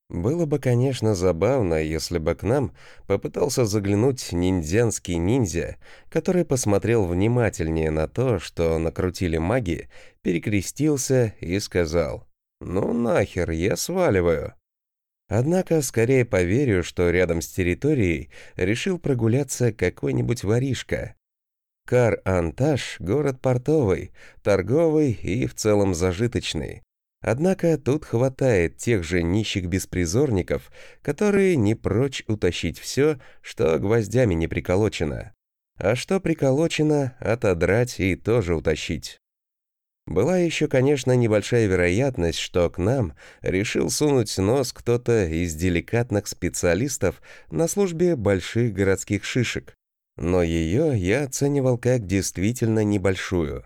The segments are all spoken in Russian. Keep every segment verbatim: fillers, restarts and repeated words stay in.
Было бы, конечно, забавно, если бы к нам попытался заглянуть ниндзянский ниндзя, который посмотрел внимательнее на то, что накрутили маги, перекрестился и сказал: «Ну нахер, я сваливаю». Однако скорее поверю, что рядом с территорией решил прогуляться какой-нибудь воришка. Кар-Анташ — город портовый, торговый и в целом зажиточный. Однако тут хватает тех же нищих беспризорников, которые не прочь утащить все, что гвоздями не приколочено. А что приколочено, отодрать и тоже утащить. Была еще, конечно, небольшая вероятность, что к нам решил сунуть нос кто-то из деликатных специалистов на службе больших городских шишек. Но ее я оценивал как действительно небольшую.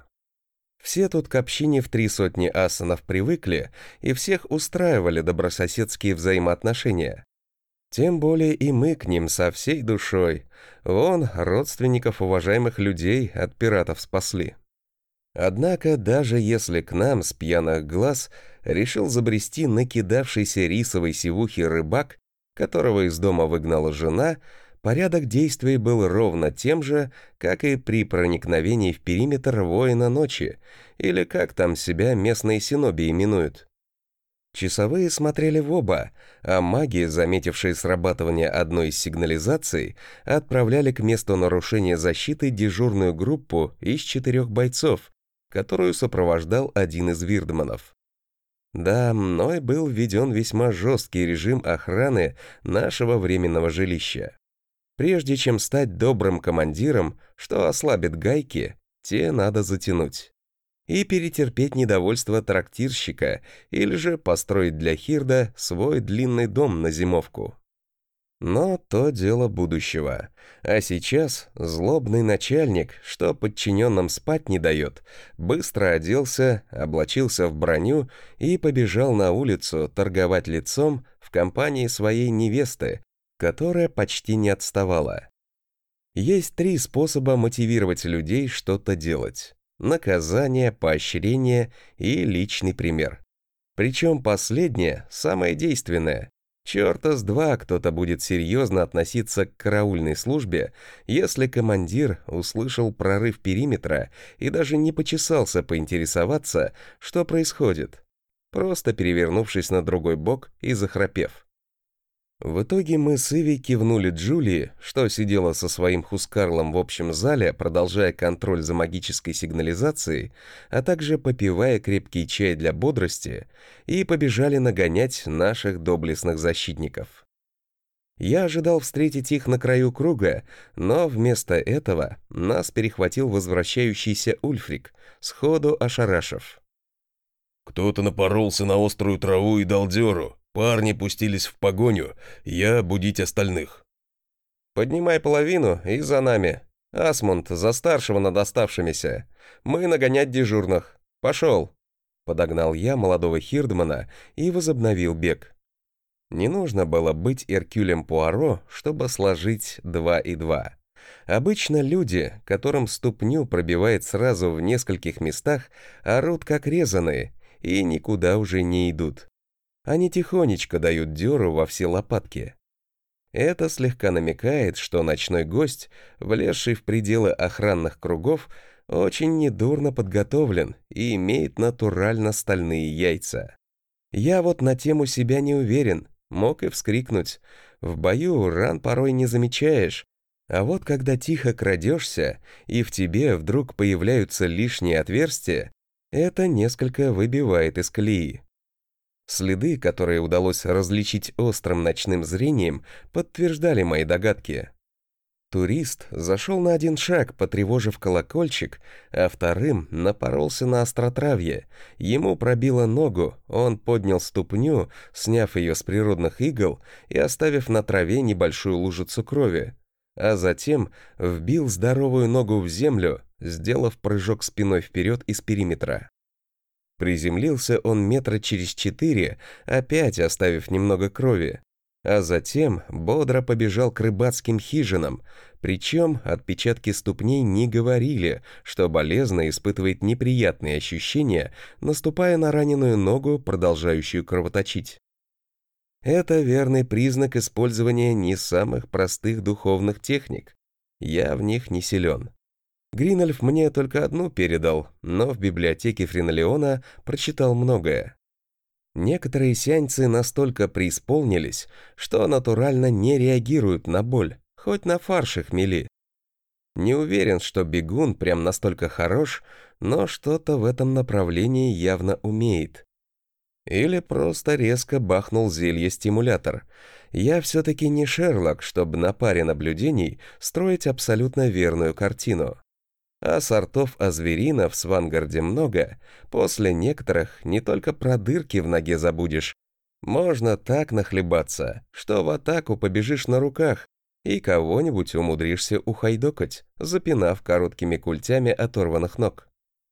Все тут к общине в три сотни асанов привыкли, и всех устраивали добрососедские взаимоотношения. Тем более и мы к ним со всей душой. Вон, родственников уважаемых людей от пиратов спасли. Однако, даже если к нам с пьяных глаз решил забрести накидавшийся рисовой сивухи рыбак, которого из дома выгнала жена, порядок действий был ровно тем же, как и при проникновении в периметр воина ночи, или как там себя местные синоби именуют. Часовые смотрели в оба, а маги, заметившие срабатывание одной из сигнализаций, отправляли к месту нарушения защиты дежурную группу из четырех бойцов, которую сопровождал один из вирдманов. Да, мной был введен весьма жесткий режим охраны нашего временного жилища. Прежде чем стать добрым командиром, что ослабит гайки, те надо затянуть. И перетерпеть недовольство трактирщика, или же построить для Хирда свой длинный дом на зимовку. Но то дело будущего. А сейчас злобный начальник, что подчиненным спать не дает, быстро оделся, облачился в броню и побежал на улицу торговать лицом в компании своей невесты, которая почти не отставала. Есть три способа мотивировать людей что-то делать: наказание, поощрение и личный пример. Причем последнее самое действенное. Черта с два кто-то будет серьезно относиться к караульной службе, если командир услышал прорыв периметра и даже не почесался поинтересоваться, что происходит, просто перевернувшись на другой бок и захрапев. В итоге мы с Иви кивнули Джулии, что сидела со своим хускарлом в общем зале, продолжая контроль за магической сигнализацией, а также попивая крепкий чай для бодрости, и побежали нагонять наших доблестных защитников. Я ожидал встретить их на краю круга, но вместо этого нас перехватил возвращающийся Ульфрик, сходу ошарашив. «Кто-то напоролся на острую траву и дал дёру. Парни пустились в погоню, я будить остальных». «Поднимай половину и за нами. Асмунд, за старшего над оставшимися. Мы нагонять дежурных. Пошел!» Подогнал я молодого Хирдмана и возобновил бег. Не нужно было быть Эркюлем Пуаро, чтобы сложить два и два. Обычно люди, которым ступню пробивает сразу в нескольких местах, орут как резаные и никуда уже не идут. Они тихонечко дают дёру во все лопатки. Это слегка намекает, что ночной гость, влезший в пределы охранных кругов, очень недурно подготовлен и имеет натурально стальные яйца. Я вот на тему себя не уверен, мог и вскрикнуть. В бою ран порой не замечаешь, а вот когда тихо крадешься, и в тебе вдруг появляются лишние отверстия, это несколько выбивает из колеи. Следы, которые удалось различить острым ночным зрением, подтверждали мои догадки. Турист зашел на один шаг, потревожив колокольчик, а вторым напоролся на остротравье. Ему пробило ногу, он поднял ступню, сняв ее с природных игл и оставив на траве небольшую лужицу крови, а затем вбил здоровую ногу в землю, сделав прыжок спиной вперед из периметра. Приземлился он метра через четыре, опять оставив немного крови, а затем бодро побежал к рыбацким хижинам, причем отпечатки ступней не говорили, что болезно испытывает неприятные ощущения, наступая на раненую ногу, продолжающую кровоточить. Это верный признак использования не самых простых духовных техник. Я в них не силен. Гринольф мне только одну передал, но в библиотеке Френолеона прочитал многое. Некоторые сеансы настолько преисполнились, что натурально не реагируют на боль, хоть на фарш их мели. Не уверен, что бегун прям настолько хорош, но что-то в этом направлении явно умеет. Или просто резко бахнул зелье-стимулятор. Я все-таки не Шерлок, чтобы на паре наблюдений строить абсолютно верную картину. А сортов озверина в Свангарде много, после некоторых не только про дырки в ноге забудешь. Можно так нахлебаться, что в атаку побежишь на руках и кого-нибудь умудришься ухайдокать, запинав короткими культями оторванных ног.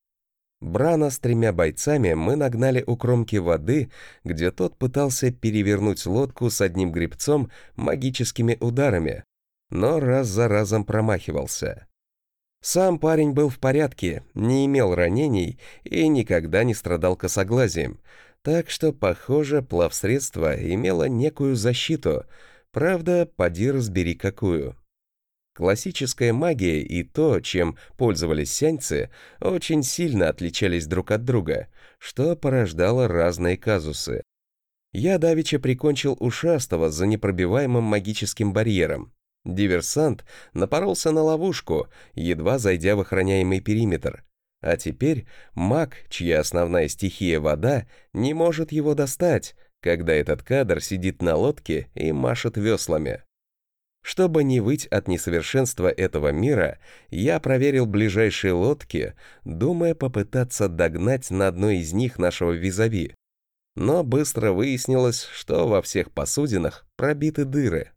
Брана с тремя бойцами мы нагнали у кромки воды, где тот пытался перевернуть лодку с одним гребцом магическими ударами, но раз за разом промахивался. Сам парень был в порядке, не имел ранений и никогда не страдал косоглазием, так что, похоже, плавсредство имело некую защиту, правда, поди разбери какую. Классическая магия и то, чем пользовались сяньцы, очень сильно отличались друг от друга, что порождало разные казусы. Я давеча прикончил ушастого за непробиваемым магическим барьером. Диверсант напоролся на ловушку, едва зайдя в охраняемый периметр. А теперь маг, чья основная стихия вода, не может его достать, когда этот кадр сидит на лодке и машет веслами. Чтобы не выть от несовершенства этого мира, я проверил ближайшие лодки, думая попытаться догнать на одной из них нашего визави. Но быстро выяснилось, что во всех посудинах пробиты дыры.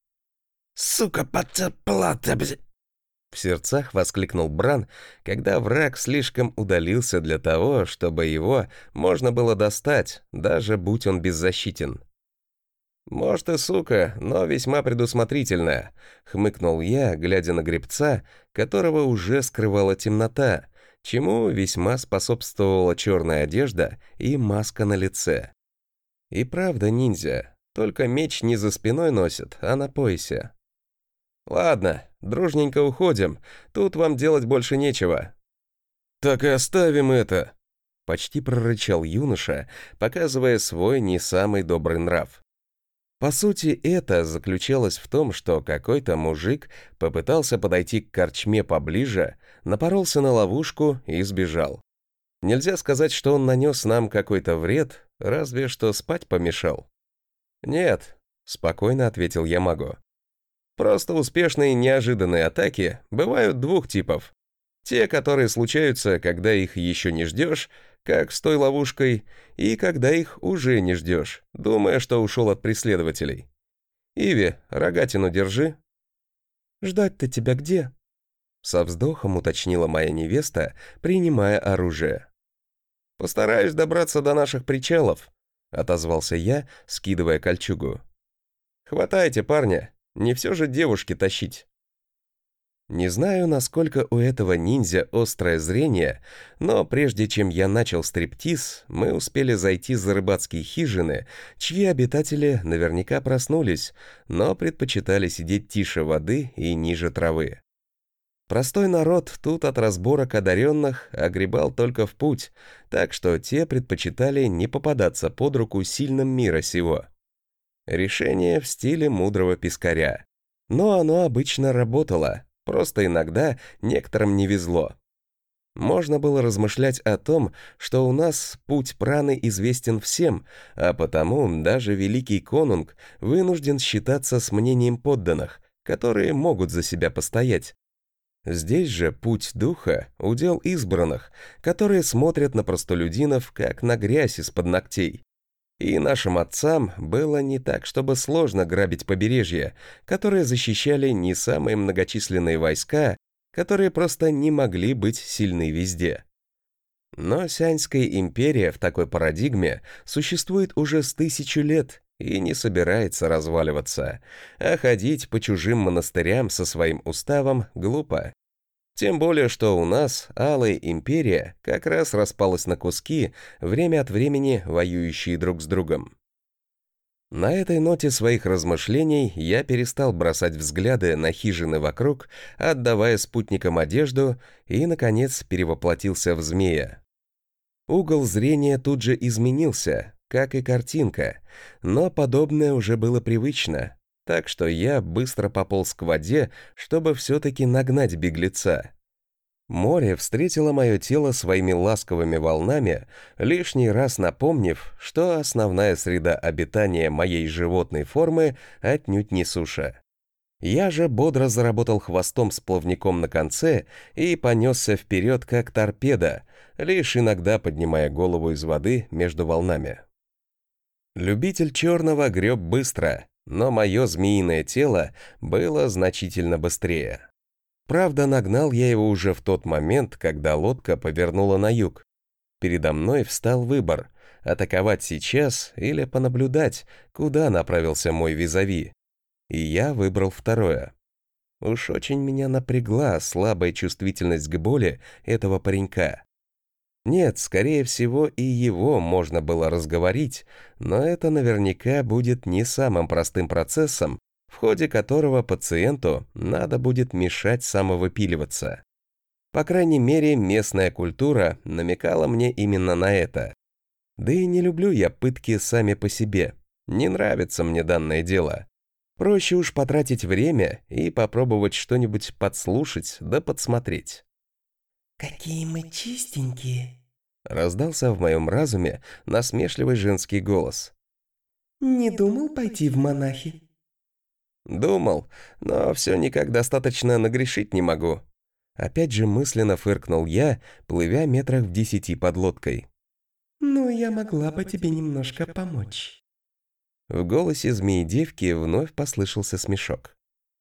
«Сука, подцепла-то, бля!» В сердцах воскликнул Бран, когда враг слишком удалился для того, чтобы его можно было достать, даже будь он беззащитен. «Может и сука, но весьма предусмотрительная», — хмыкнул я, глядя на гребца, которого уже скрывала темнота, чему весьма способствовала черная одежда и маска на лице. И правда ниндзя, только меч не за спиной носит, а на поясе. «Ладно, дружненько уходим, тут вам делать больше нечего». «Так и оставим это», — почти прорычал юноша, показывая свой не самый добрый нрав. По сути, это заключалось в том, что какой-то мужик попытался подойти к корчме поближе, напоролся на ловушку и сбежал. Нельзя сказать, что он нанес нам какой-то вред, разве что спать помешал. «Нет», — спокойно ответил я магу. «Просто успешные неожиданные атаки бывают двух типов. Те, которые случаются, когда их еще не ждешь, как с той ловушкой, и когда их уже не ждешь, думая, что ушел от преследователей. Иви, рогатину держи». «Ждать-то тебя где?» Со вздохом уточнила моя невеста, принимая оружие. «Постараюсь добраться до наших причалов», — отозвался я, скидывая кольчугу. «Хватайте, парня, не все же девушки тащить». Не знаю, насколько у этого ниндзя острое зрение, но прежде чем я начал стриптиз, мы успели зайти за рыбацкие хижины, чьи обитатели наверняка проснулись, но предпочитали сидеть тише воды и ниже травы. Простой народ тут от разборок одаренных огребал только в путь, так что те предпочитали не попадаться под руку сильным мира сего. Решение в стиле мудрого пескаря. Но оно обычно работало. Просто иногда некоторым не везло. Можно было размышлять о том, что у нас путь праны известен всем, а потому даже великий конунг вынужден считаться с мнением подданных, которые могут за себя постоять. Здесь же путь духа — удел избранных, которые смотрят на простолюдинов, как на грязь из-под ногтей. И нашим отцам было не так, чтобы сложно грабить побережье, которые защищали не самые многочисленные войска, которые просто не могли быть сильны везде. Но Сяньская империя в такой парадигме существует уже с тысячу лет и не собирается разваливаться, а ходить по чужим монастырям со своим уставом глупо. Тем более, что у нас Алая империя как раз распалась на куски, время от времени воюющие друг с другом. На этой ноте своих размышлений я перестал бросать взгляды на хижины вокруг, отдавая спутникам одежду, и, наконец, перевоплотился в змея. Угол зрения тут же изменился, как и картинка, но подобное уже было привычно, так что я быстро пополз к воде, чтобы все-таки нагнать беглеца. Море встретило мое тело своими ласковыми волнами, лишний раз напомнив, что основная среда обитания моей животной формы отнюдь не суша. Я же бодро заработал хвостом с плавником на конце и понесся вперед, как торпеда, лишь иногда поднимая голову из воды между волнами. Любитель черного греб быстро, но мое змеиное тело было значительно быстрее. Правда, нагнал я его уже в тот момент, когда лодка повернула на юг. Передо мной встал выбор — атаковать сейчас или понаблюдать, куда направился мой визави. И я выбрал второе. Уж очень меня напрягла слабая чувствительность к боли этого паренька. Нет, скорее всего, и его можно было разговорить, но это наверняка будет не самым простым процессом, в ходе которого пациенту надо будет мешать самовыпиливаться. По крайней мере, местная культура намекала мне именно на это. Да и не люблю я пытки сами по себе. Не нравится мне данное дело. Проще уж потратить время и попробовать что-нибудь подслушать да подсмотреть. «Какие мы чистенькие!» — раздался в моем разуме насмешливый женский голос. «Не думал пойти в монахи?» Думал, но все никак достаточно нагрешить не могу. Опять же мысленно фыркнул я, плывя метрах в десяти под лодкой. «Ну, я могла бы тебе немножко помочь». В голосе змеи-девки вновь послышался смешок.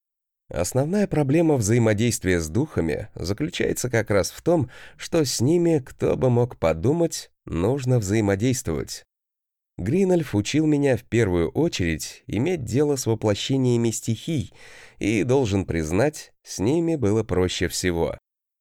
Основная проблема взаимодействия с духами заключается как раз в том, что с ними, кто бы мог подумать, нужно взаимодействовать. Гринольф учил меня в первую очередь иметь дело с воплощениями стихий, и, должен признать, с ними было проще всего.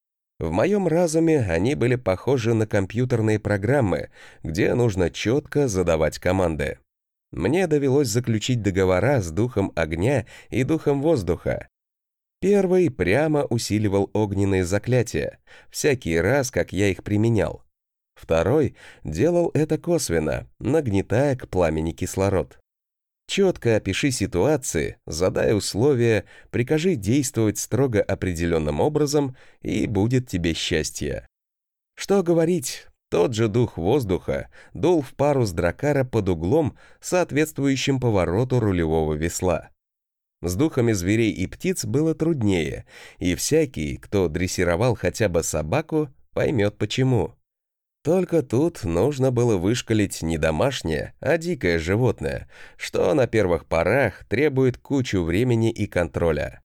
В моем разуме они были похожи на компьютерные программы, где нужно четко задавать команды. Мне довелось заключить договора с духом огня и духом воздуха. Первый прямо усиливал огненные заклятия, всякий раз, как я их применял. Второй делал это косвенно, нагнетая к пламени кислород. Четко опиши ситуации, задай условия, прикажи действовать строго определенным образом, и будет тебе счастье. Что говорить, тот же дух воздуха дул в пару с дракара под углом, соответствующим повороту рулевого весла. С духами зверей и птиц было труднее, и всякий, кто дрессировал хотя бы собаку, поймет почему. Только тут нужно было вышкалить не домашнее, а дикое животное, что на первых порах требует кучу времени и контроля.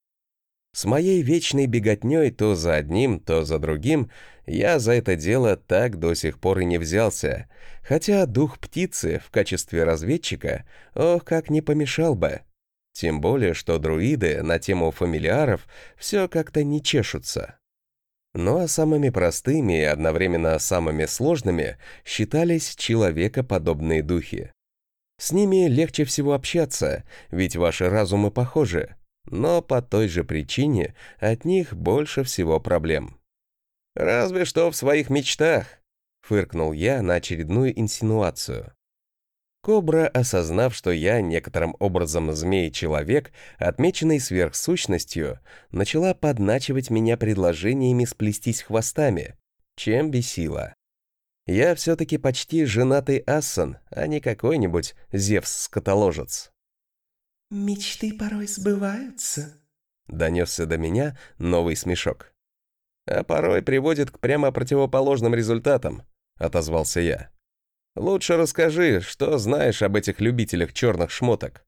С моей вечной беготней то за одним, то за другим я за это дело так до сих пор и не взялся, хотя дух птицы в качестве разведчика, ох, как не помешал бы. Тем более, что друиды на тему фамильяров все как-то не чешутся. Ну а самыми простыми и одновременно самыми сложными считались человекоподобные духи. С ними легче всего общаться, ведь ваши разумы похожи, но по той же причине от них больше всего проблем. «Разве что в своих мечтах», — фыркнул я на очередную инсинуацию. Кобра, осознав, что я некоторым образом змей-человек, отмеченный сверхсущностью, начала подначивать меня предложениями сплестись хвостами, чем бесила. Я все-таки почти женатый ассан, а не какой-нибудь Зевс-скотоложец. «Мечты порой сбываются», — донесся до меня новый смешок. «А порой приводит к прямо противоположным результатам», — отозвался я. «Лучше расскажи, что знаешь об этих любителях черных шмоток».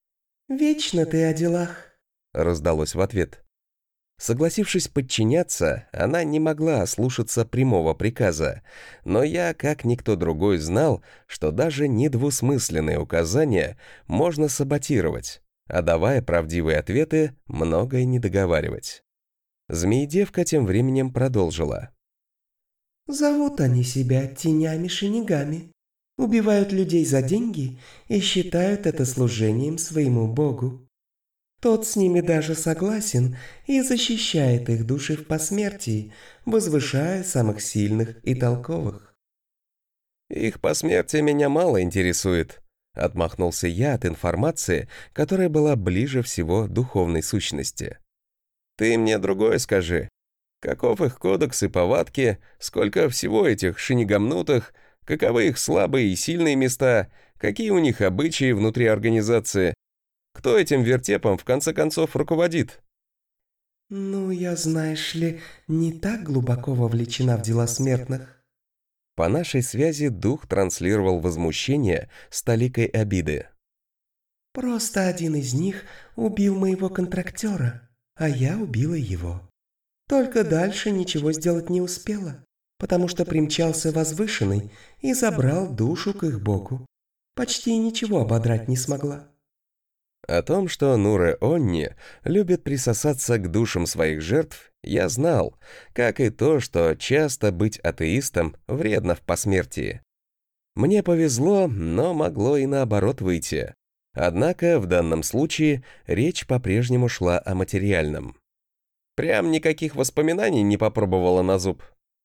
«Вечно ты о делах», — раздалось в ответ. Согласившись подчиняться, она не могла ослушаться прямого приказа, но я, как никто другой, знал, что даже недвусмысленные указания можно саботировать, а давая правдивые ответы, многое не договаривать. Змеедевка тем временем продолжила. «Зовут они себя тенями-шинигами. убивают людей за деньги и считают это служением своему богу. Тот с ними даже согласен и защищает их души в посмертии, возвышая самых сильных и толковых. «Их посмертие меня мало интересует», — отмахнулся я от информации, которая была ближе всего духовной сущности. «Ты мне другое скажи. Каков их кодекс и повадки, сколько всего этих шинигамнутых, каковы их слабые и сильные места, какие у них обычаи внутри организации? Кто этим вертепом в конце концов руководит?» «Ну, я, знаешь ли, не так глубоко вовлечена в дела смертных». По нашей связи дух транслировал возмущение с толикой обиды. «Просто один из них убил моего контрактера, а я убила его. Только дальше ничего сделать не успела, потому что примчался возвышенный и забрал душу к их богу. Почти ничего ободрать не смогла». О том, что Нуре Онни любит присосаться к душам своих жертв, я знал, как и то, что часто быть атеистом вредно в посмертии. Мне повезло, но могло и наоборот выйти. Однако в данном случае речь по-прежнему шла о материальном. Прям никаких воспоминаний не попробовала на зуб.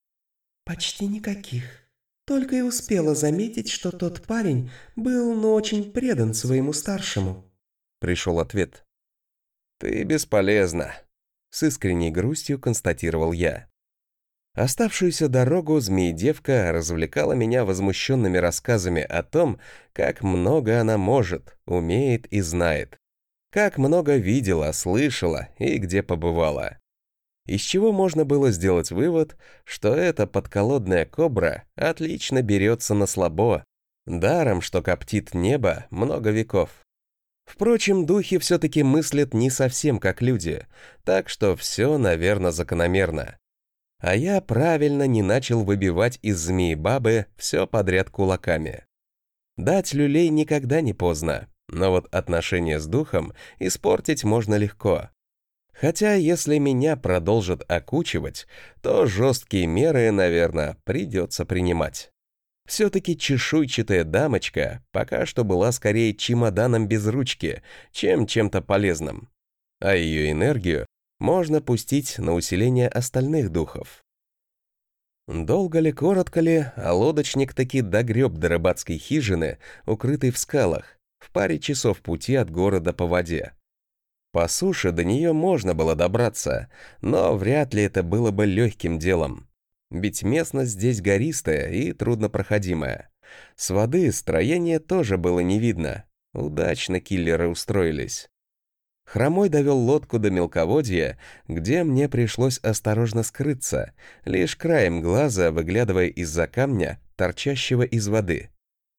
«Почти никаких. Только и успела заметить, что тот парень был, ну, очень предан своему старшему». Пришел ответ. «Ты бесполезна», — с искренней грустью констатировал я. Оставшуюся дорогу змеи-девка развлекала меня возмущенными рассказами о том, как много она может, умеет и знает. Как много видела, слышала и где побывала. Из чего можно было сделать вывод, что эта подколодная кобра отлично берется на слабо, даром, что коптит небо много веков. Впрочем, духи все-таки мыслят не совсем как люди, так что все, наверное, закономерно. А я правильно не начал выбивать из змеи-бабы все подряд кулаками. Дать люлей никогда не поздно, но вот отношения с духом испортить можно легко. Хотя, если меня продолжат окучивать, то жесткие меры, наверное, придется принимать. Все-таки чешуйчатая дамочка пока что была скорее чемоданом без ручки, чем чем-то полезным. А ее энергию можно пустить на усиление остальных духов. Долго ли, коротко ли, а лодочник таки догреб до рыбацкой хижины, укрытой в скалах, в паре часов пути от города по воде. По суше до нее можно было добраться, но вряд ли это было бы легким делом. Ведь местность здесь гористая и труднопроходимая. С воды строение тоже было не видно. Удачно киллеры устроились. Хромой довел лодку до мелководья, где мне пришлось осторожно скрыться, лишь краем глаза выглядывая из-за камня, торчащего из воды.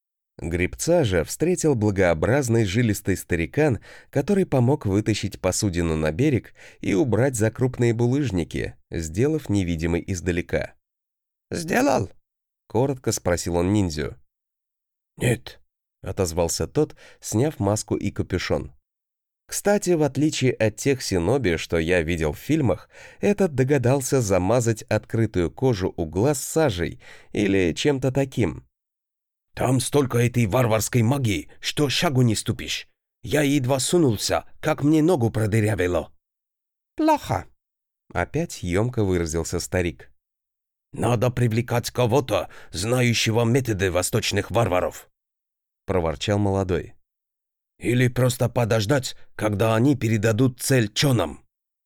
Гребца же встретил благообразный жилистый старикан, который помог вытащить посудину на берег и убрать за крупные булыжники, сделав невидимый издалека. «Сделал?» — коротко спросил он ниндзю. «Нет», — отозвался тот, сняв маску и капюшон. Кстати, в отличие от тех синоби, что я видел в фильмах, этот догадался замазать открытую кожу у глаз сажей или чем-то таким. «Там столько этой варварской магии, что шагу не ступишь. Я едва сунулся, как мне ногу продырявило». «Плохо», — опять емко выразился старик. «Надо привлекать кого-то, знающего методы восточных варваров», — проворчал молодой. «Или просто подождать, когда они передадут цель чонам».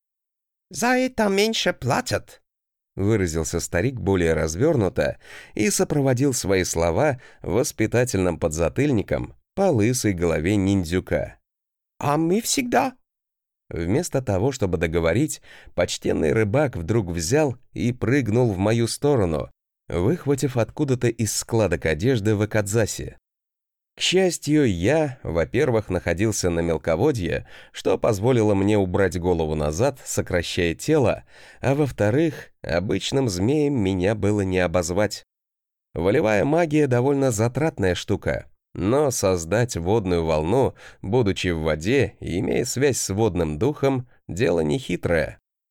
«За это меньше платят», — выразился старик более развернуто и сопроводил свои слова воспитательным подзатыльником по лысой голове ниндзюка. «А мы всегда...» Вместо того, чтобы договорить, почтенный рыбак вдруг взял и прыгнул в мою сторону, выхватив откуда-то из складок одежды вакадзаси. К счастью, я, во-первых, находился на мелководье, что позволило мне убрать голову назад, сокращая тело, а во-вторых, обычным змеем меня было не обозвать. Волевая магия довольно затратная штука, но создать водную волну, будучи в воде и имея связь с водным духом, дело нехитрое.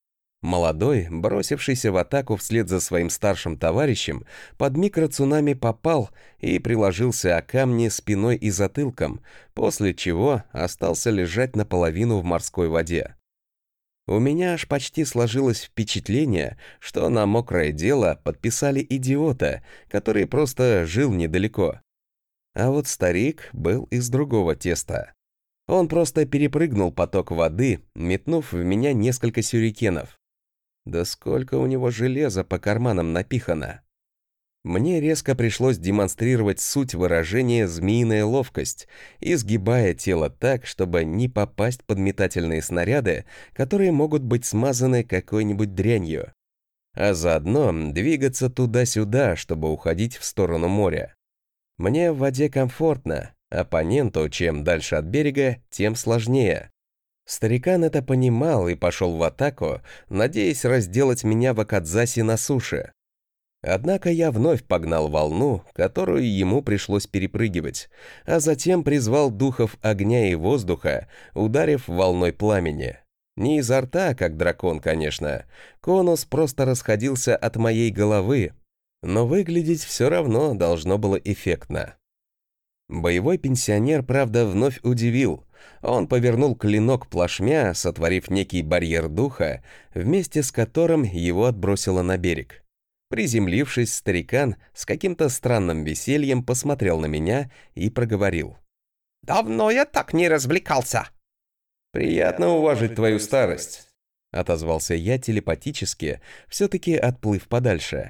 Молодой, бросившийся в атаку вслед за своим старшим товарищем, под микроцунами попал и приложился о камни спиной и затылком, после чего остался лежать наполовину в морской воде. У меня аж почти сложилось впечатление, что на мокрое дело подписали идиота, который просто жил недалеко. А вот старик был из другого теста. Он просто перепрыгнул поток воды, метнув в меня несколько сюрикенов. Да сколько у него железа по карманам напихано. Мне резко пришлось демонстрировать суть выражения «змеиная ловкость», изгибая тело так, чтобы не попасть под метательные снаряды, которые могут быть смазаны какой-нибудь дрянью, а заодно двигаться туда-сюда, чтобы уходить в сторону моря. Мне в воде комфортно, оппоненту чем дальше от берега, тем сложнее. Старикан это понимал и пошел в атаку, надеясь разделать меня в окадзаси на суше. Однако я вновь погнал волну, которую ему пришлось перепрыгивать, а затем призвал духов огня и воздуха, ударив волной пламени. Не изо рта, как дракон, конечно. Конус просто расходился от моей головы, но выглядеть все равно должно было эффектно. Боевой пенсионер, правда, вновь удивил. Он повернул клинок плашмя, сотворив некий барьер духа, вместе с которым его отбросило на берег. Приземлившись, старикан с каким-то странным весельем посмотрел на меня и проговорил. «Давно я так не развлекался». «Приятно уважить твою старость», — отозвался я телепатически, все-таки отплыв подальше.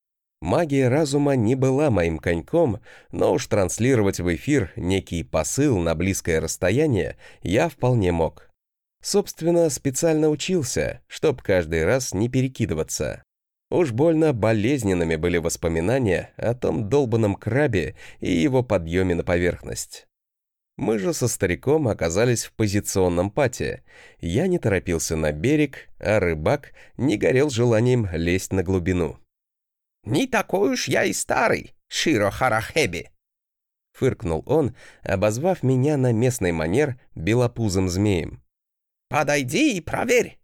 Магия разума не была моим коньком, но уж транслировать в эфир некий посыл на близкое расстояние я вполне мог. Собственно, специально учился, чтоб каждый раз не перекидываться. Уж больно болезненными были воспоминания о том долбанном крабе и его подъеме на поверхность. Мы же со стариком оказались в позиционном пате. Я не торопился на берег, а рыбак не горел желанием лезть на глубину. «Не такой уж я и старый, Широ Харахеби!» Фыркнул он, обозвав меня на местный манер белопузым змеем. «Подойди и проверь!»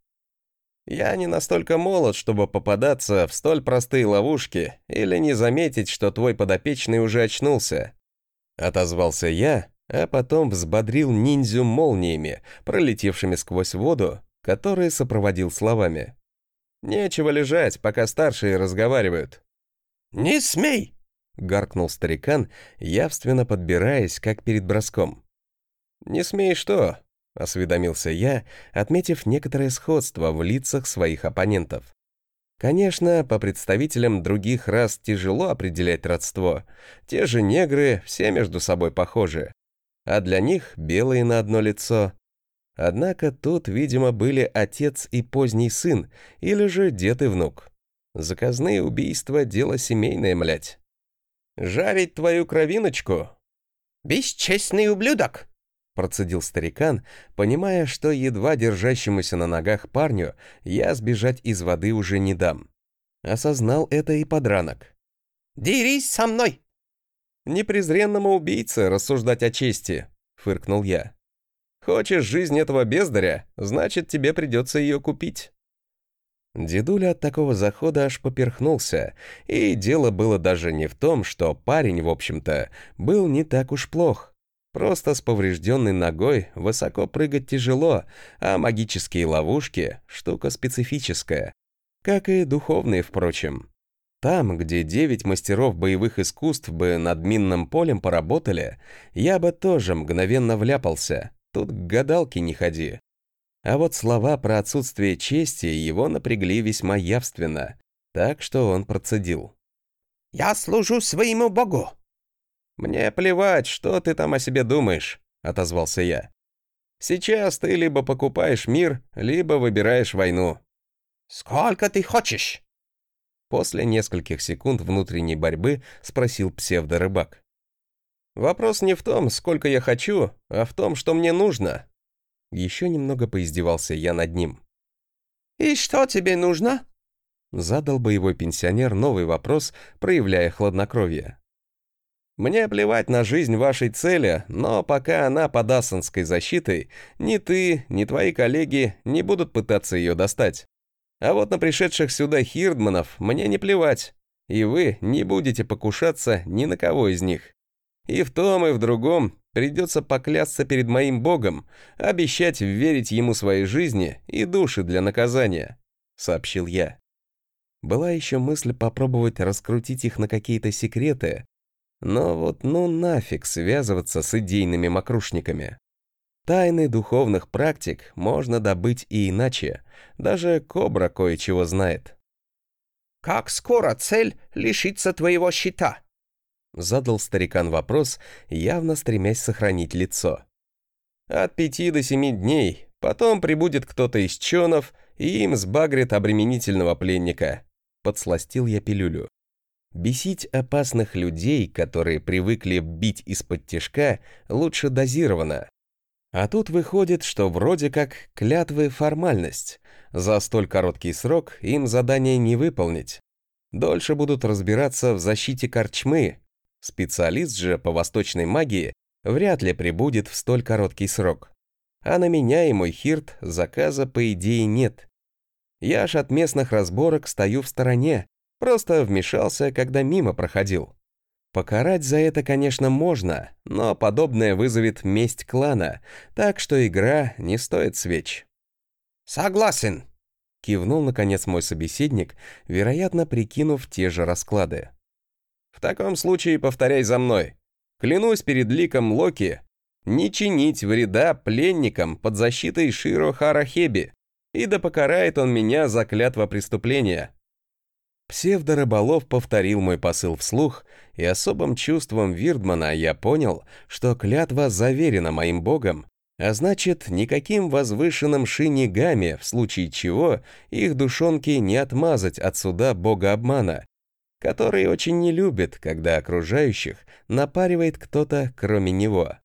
Я не настолько молод, чтобы попадаться в столь простые ловушки или не заметить, что твой подопечный уже очнулся. Отозвался я, а потом взбодрил ниндзю молниями, пролетевшими сквозь воду, которые сопроводил словами. Нечего лежать, пока старшие разговаривают. «Не смей!» — гаркнул старикан, явственно подбираясь, как перед броском. «Не смей что?» — осведомился я, отметив некоторое сходство в лицах своих оппонентов. Конечно, по представителям других рас тяжело определять родство. Те же негры все между собой похожи, а для них белые на одно лицо. Однако тут, видимо, были отец и поздний сын, или же дед и внук. Заказные убийства — дело семейное, млять. «Жарить твою кровиночку?» «Бесчестный ублюдок!» — процедил старикан, понимая, что едва держащемуся на ногах парню я сбежать из воды уже не дам. Осознал это и подранок. «Дерись со мной!» «Непрезренному убийце рассуждать о чести», — фыркнул я. «Хочешь жизнь этого бездаря, значит, тебе придется ее купить». Дедуля от такого захода аж поперхнулся, и дело было даже не в том, что парень, в общем-то, был не так уж плох. Просто с поврежденной ногой высоко прыгать тяжело, а магические ловушки — штука специфическая. Как и духовные, впрочем. Там, где девять мастеров боевых искусств бы над минным полем поработали, я бы тоже мгновенно вляпался. Тут к гадалке не ходи. А вот слова про отсутствие чести его напрягли весьма явственно, так что он процедил. «Я служу своему богу!» «Мне плевать, что ты там о себе думаешь», — отозвался я. «Сейчас ты либо покупаешь мир, либо выбираешь войну». «Сколько ты хочешь?» После нескольких секунд внутренней борьбы спросил псевдорыбак. «Вопрос не в том, сколько я хочу, а в том, что мне нужно». Еще немного поиздевался я над ним. «И что тебе нужно?» Задал боевой пенсионер новый вопрос, проявляя хладнокровие. «Мне плевать на жизнь вашей цели, но пока она под асанской защитой, ни ты, ни твои коллеги не будут пытаться ее достать. А вот на пришедших сюда хирдманов мне не плевать, и вы не будете покушаться ни на кого из них. И в том, и в другом придется поклясться перед моим богом, обещать верить ему своей жизни и души для наказания», — сообщил я. Была еще мысль попробовать раскрутить их на какие-то секреты, но вот ну нафиг связываться с идейными мокрушниками. Тайны духовных практик можно добыть и иначе, даже Кобра кое-чего знает. «Как скоро цель лишится твоего щита?» Задал старикан вопрос, явно стремясь сохранить лицо. «От пяти до семи дней, потом прибудет кто-то из чонов, и им сбагрит обременительного пленника», — подсластил я пилюлю. Бесить опасных людей, которые привыкли бить из-под тишка, лучше дозированно. А тут выходит, что вроде как клятвы формальность. За столь короткий срок им задание не выполнить. Дольше будут разбираться в защите корчмы. Специалист же по восточной магии вряд ли прибудет в столь короткий срок. А на меня и мой хирт заказа по идее нет. Я ж от местных разборок стою в стороне, просто вмешался, когда мимо проходил. Покарать за это, конечно, можно, но подобное вызовет месть клана, так что игра не стоит свеч. «Согласен», — кивнул, наконец, мой собеседник, вероятно, прикинув те же расклады. «В таком случае повторяй за мной. Клянусь перед ликом Локи не чинить вреда пленникам под защитой Широ Харахеби, и да покарает он меня за клятва преступления». Псевдорыболов повторил мой посыл вслух, и особым чувством Вирдмана я понял, что клятва заверена моим богом, а значит, никаким возвышенным шинигами, в случае чего их душонки не отмазать от суда бога обмана, который очень не любит, когда окружающих напаривает кто-то кроме него.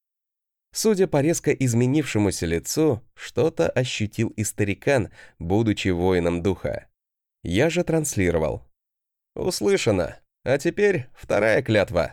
Судя по резко изменившемуся лицу, что-то ощутил и старикан, будучи воином духа. Я же транслировал. «Услышано. А теперь вторая клятва».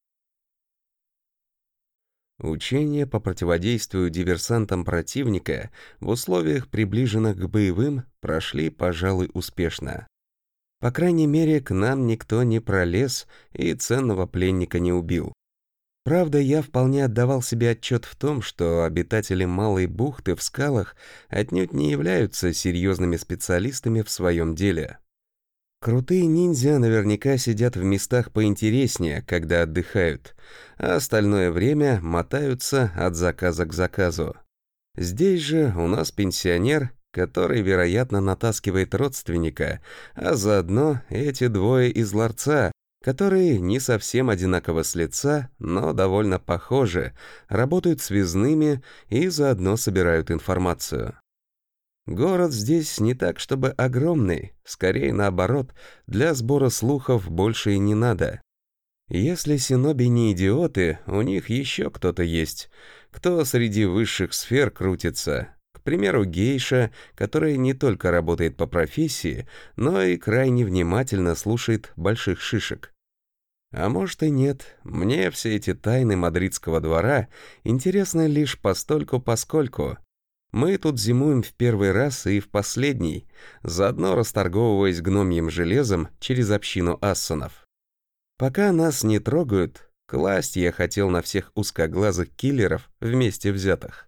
Учения по противодействию диверсантам противника в условиях, приближенных к боевым, прошли, пожалуй, успешно. По крайней мере, к нам никто не пролез и ценного пленника не убил. Правда, я вполне отдавал себе отчет в том, что обитатели Малой бухты в скалах отнюдь не являются серьезными специалистами в своем деле. Крутые ниндзя наверняка сидят в местах поинтереснее, когда отдыхают, а остальное время мотаются от заказа к заказу. Здесь же у нас пенсионер, который, вероятно, натаскивает родственника, а заодно эти двое из ларца, которые не совсем одинаково с лица, но довольно похожи, работают связными и заодно собирают информацию. Город здесь не так, чтобы огромный, скорее наоборот, для сбора слухов больше и не надо. Если синоби не идиоты, у них еще кто-то есть, кто среди высших сфер крутится. К примеру, гейша, которая не только работает по профессии, но и крайне внимательно слушает больших шишек. А может и нет, мне все эти тайны мадридского двора интересны лишь постольку-поскольку. Мы тут зимуем в первый раз и в последний, заодно расторговываясь гномьим железом через общину ассонов. Пока нас не трогают, класть я хотел на всех узкоглазых киллеров вместе взятых.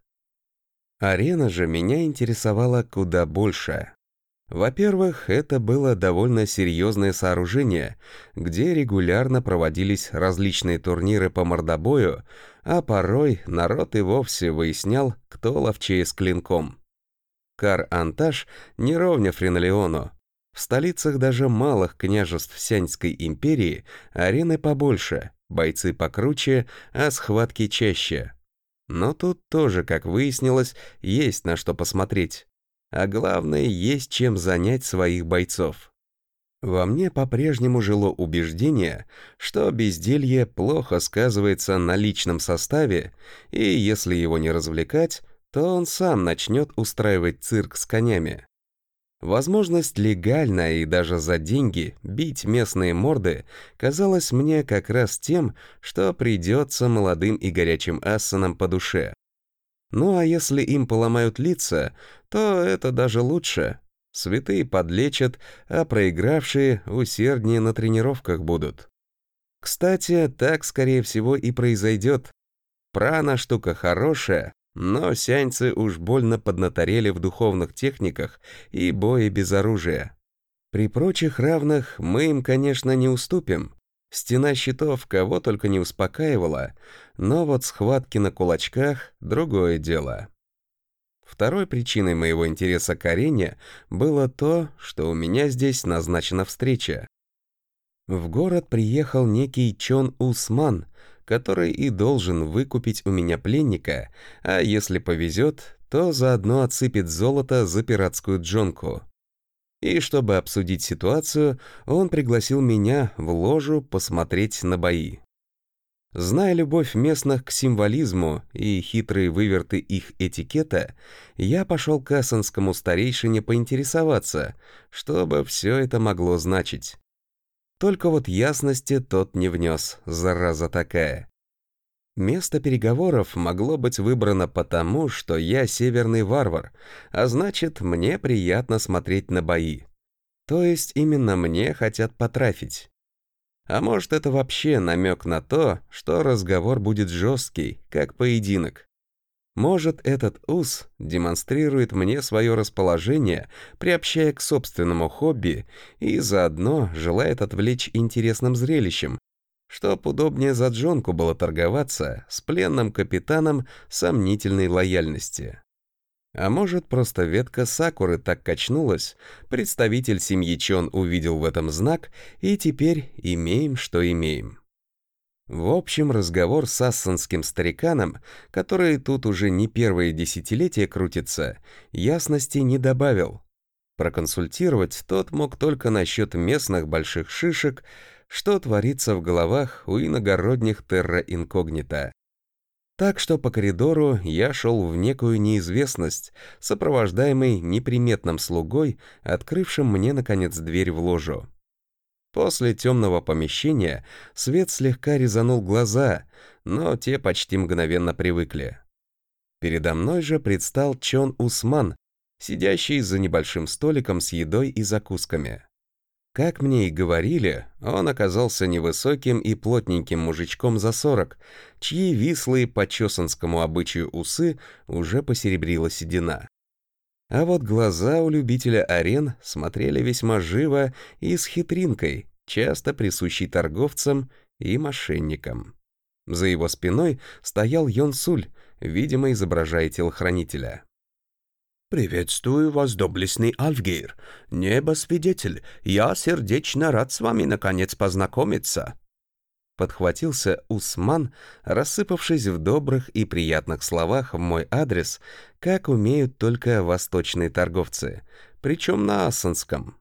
Арена же меня интересовала куда больше. Во-первых, это было довольно серьезное сооружение, где регулярно проводились различные турниры по мордобою, а порой народ и вовсе выяснял, кто ловчее с клинком. Кар-Анташ не ровня Френолеону. В столицах даже малых княжеств Сяньской империи арены побольше, бойцы покруче, а схватки чаще. Но тут тоже, как выяснилось, есть на что посмотреть. А главное, есть чем занять своих бойцов. Во мне по-прежнему жило убеждение, что безделье плохо сказывается на личном составе, и если его не развлекать, то он сам начнет устраивать цирк с конями. Возможность легально и даже за деньги бить местные морды казалась мне как раз тем, что придется молодым и горячим ассанам по душе. Ну а если им поломают лица, то это даже лучше. Святые подлечат, а проигравшие усерднее на тренировках будут. Кстати, так, скорее всего, и произойдет. Прана штука хорошая, но сяньцы уж больно поднаторели в духовных техниках и бое без оружия. При прочих равных мы им, конечно, не уступим. Стена щитов кого только не успокаивала, но вот схватки на кулачках — другое дело. Второй причиной моего интереса к арене было то, что у меня здесь назначена встреча. В город приехал некий Чон Усман, который и должен выкупить у меня пленника, а если повезет, то заодно отсыпет золото за пиратскую джонку. И чтобы обсудить ситуацию, он пригласил меня в ложу посмотреть на бои. Зная любовь местных к символизму и хитрые выверты их этикета, я пошел к ассенскому старейшине поинтересоваться, что бы все это могло значить. Только вот ясности тот не внес, зараза такая. Место переговоров могло быть выбрано потому, что я северный варвар, а значит, мне приятно смотреть на бои. То есть именно мне хотят потрафить. А может, это вообще намек на то, что разговор будет жесткий, как поединок. Может, этот ус демонстрирует мне свое расположение, приобщая к собственному хобби, и заодно желает отвлечь интересным зрелищем, чтоб удобнее за джонку было торговаться с пленным капитаном сомнительной лояльности. А может, просто ветка сакуры так качнулась, представитель семьи Чон увидел в этом знак, и теперь имеем, что имеем. В общем, разговор с ассанским стариканом, который тут уже не первые десятилетия крутится, ясности не добавил. Проконсультировать тот мог только насчет местных больших шишек, что творится в головах у иногородних терра инкогнито. Так что по коридору я шел в некую неизвестность, сопровождаемый неприметным слугой, открывшим мне, наконец, дверь в ложу. После темного помещения свет слегка резанул глаза, но те почти мгновенно привыкли. Передо мной же предстал Чон Усман, сидящий за небольшим столиком с едой и закусками. Как мне и говорили, он оказался невысоким и плотненьким мужичком за сорок, чьи вислые по чосанскому обычаю усы уже посеребрила седина. А вот глаза у любителя арен смотрели весьма живо и с хитринкой, часто присущей торговцам и мошенникам. За его спиной стоял Йон Суль, видимо, изображая телохранителя. «Приветствую вас, доблестный Альфгейр. Небо-свидетель, я сердечно рад с вами наконец познакомиться». Подхватился Усман, рассыпавшись в добрых и приятных словах в мой адрес, как умеют только восточные торговцы, причем на ассанском.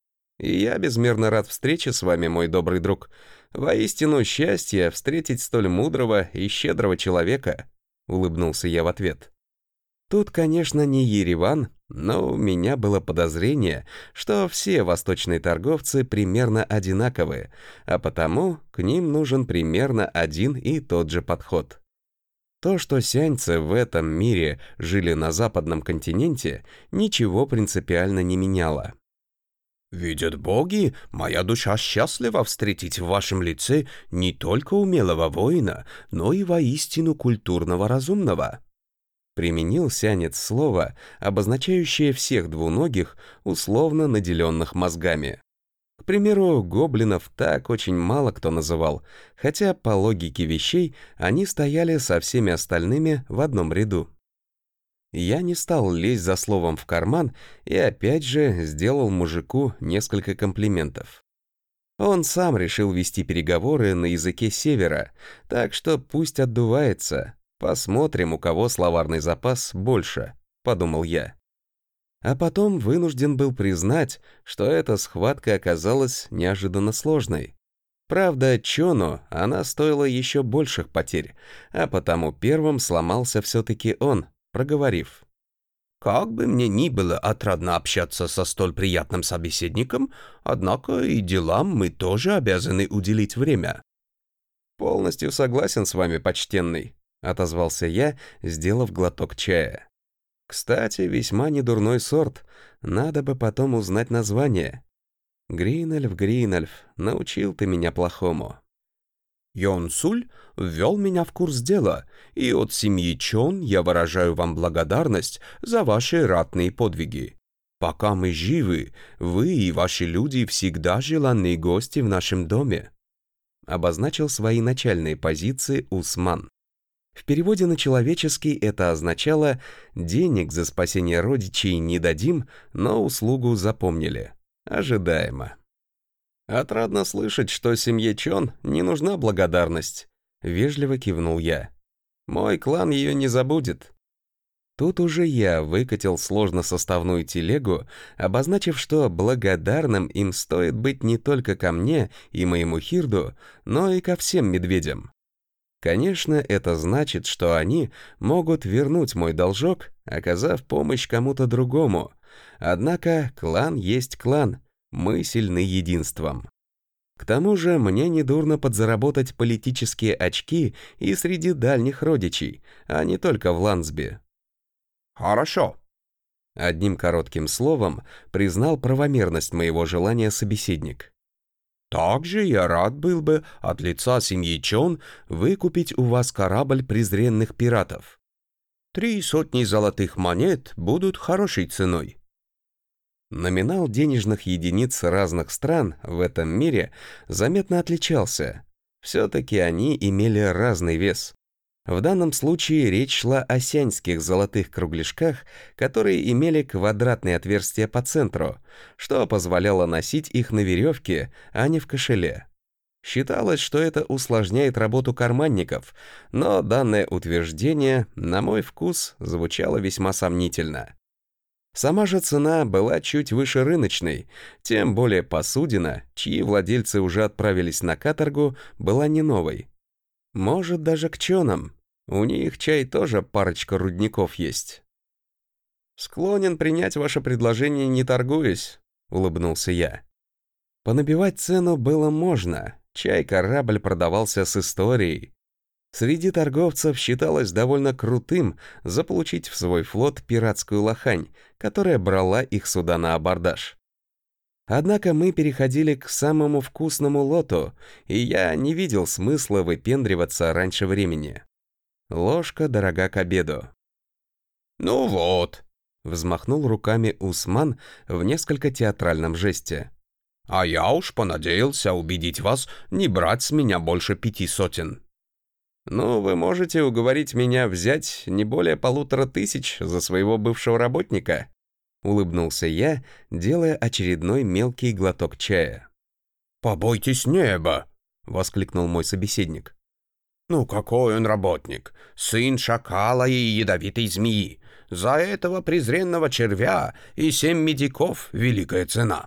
«И я безмерно рад встрече с вами, мой добрый друг. Воистину счастье встретить столь мудрого и щедрого человека», — улыбнулся я в ответ. Тут, конечно, не Ереван, но у меня было подозрение, что все восточные торговцы примерно одинаковые, а потому к ним нужен примерно один и тот же подход. То, что сяньцы в этом мире жили на западном континенте, ничего принципиально не меняло. «Видят боги, моя душа счастлива встретить в вашем лице не только умелого воина, но и воистину культурного разумного». Применил сянец слово, обозначающее всех двуногих, условно наделенных мозгами. К примеру, гоблинов так очень мало кто называл, хотя по логике вещей они стояли со всеми остальными в одном ряду. Я не стал лезть за словом в карман и опять же сделал мужику несколько комплиментов. Он сам решил вести переговоры на языке севера, так что пусть отдувается. Посмотрим, у кого словарный запас больше, подумал я. А потом вынужден был признать, что эта схватка оказалась неожиданно сложной. Правда, Чону она стоила еще больших потерь, а потому первым сломался все-таки он, проговорив. «Как бы мне ни было отрадно общаться со столь приятным собеседником, однако и делам мы тоже обязаны уделить время». «Полностью согласен с вами, почтенный», — отозвался я, сделав глоток чая. Кстати, весьма недурной сорт. Надо бы потом узнать название. Гринельф, Гринельф, научил ты меня плохому. Йон Суль ввел меня в курс дела, и от семьи Чон я выражаю вам благодарность за ваши ратные подвиги. Пока мы живы, вы и ваши люди всегда желанные гости в нашем доме. Обозначил свои начальные позиции Усман. В переводе на человеческий это означало «денег за спасение родичей не дадим, но услугу запомнили». Ожидаемо. «Отрадно слышать, что семье Чон не нужна благодарность», — вежливо кивнул я. «Мой клан ее не забудет». Тут уже я выкатил сложносоставную телегу, обозначив, что благодарным им стоит быть не только ко мне и моему Хирду, но и ко всем медведям. Конечно, это значит, что они могут вернуть мой должок, оказав помощь кому-то другому. Однако клан есть клан, мы сильны единством. К тому же мне недурно подзаработать политические очки и среди дальних родичей, а не только в Лансби. «Хорошо», — одним коротким словом признал правомерность моего желания собеседник. «Также я рад был бы от лица семьи Чон выкупить у вас корабль презренных пиратов. Три сотни золотых монет будут хорошей ценой». Номинал денежных единиц разных стран в этом мире заметно отличался. Все-таки они имели разный вес. В данном случае речь шла о сяньских золотых кругляшках, которые имели квадратные отверстия по центру, что позволяло носить их на веревке, а не в кошеле. Считалось, что это усложняет работу карманников, но данное утверждение, на мой вкус, звучало весьма сомнительно. Сама же цена была чуть выше рыночной, тем более посудина, чьи владельцы уже отправились на каторгу, была не новой. Может, даже к чонам. У них, чай, тоже парочка рудников есть. «Склонен принять ваше предложение, не торгуясь», — улыбнулся я. Понабивать цену было можно, чай-корабль продавался с историей. Среди торговцев считалось довольно крутым заполучить в свой флот пиратскую лохань, которая брала их суда на абордаж. Однако мы переходили к самому вкусному лоту, и я не видел смысла выпендриваться раньше времени. Ложка дорога к обеду. «Ну вот», — взмахнул руками Усман в несколько театральном жесте. «А я уж понадеялся убедить вас не брать с меня больше пяти сотен». «Ну, вы можете уговорить меня взять не более полутора тысяч за своего бывшего работника», — улыбнулся я, делая очередной мелкий глоток чая. «Побойтесь неба!» — воскликнул мой собеседник. «Ну какой он работник? Сын шакала и ядовитой змеи. За этого презренного червя и семь медиков великая цена».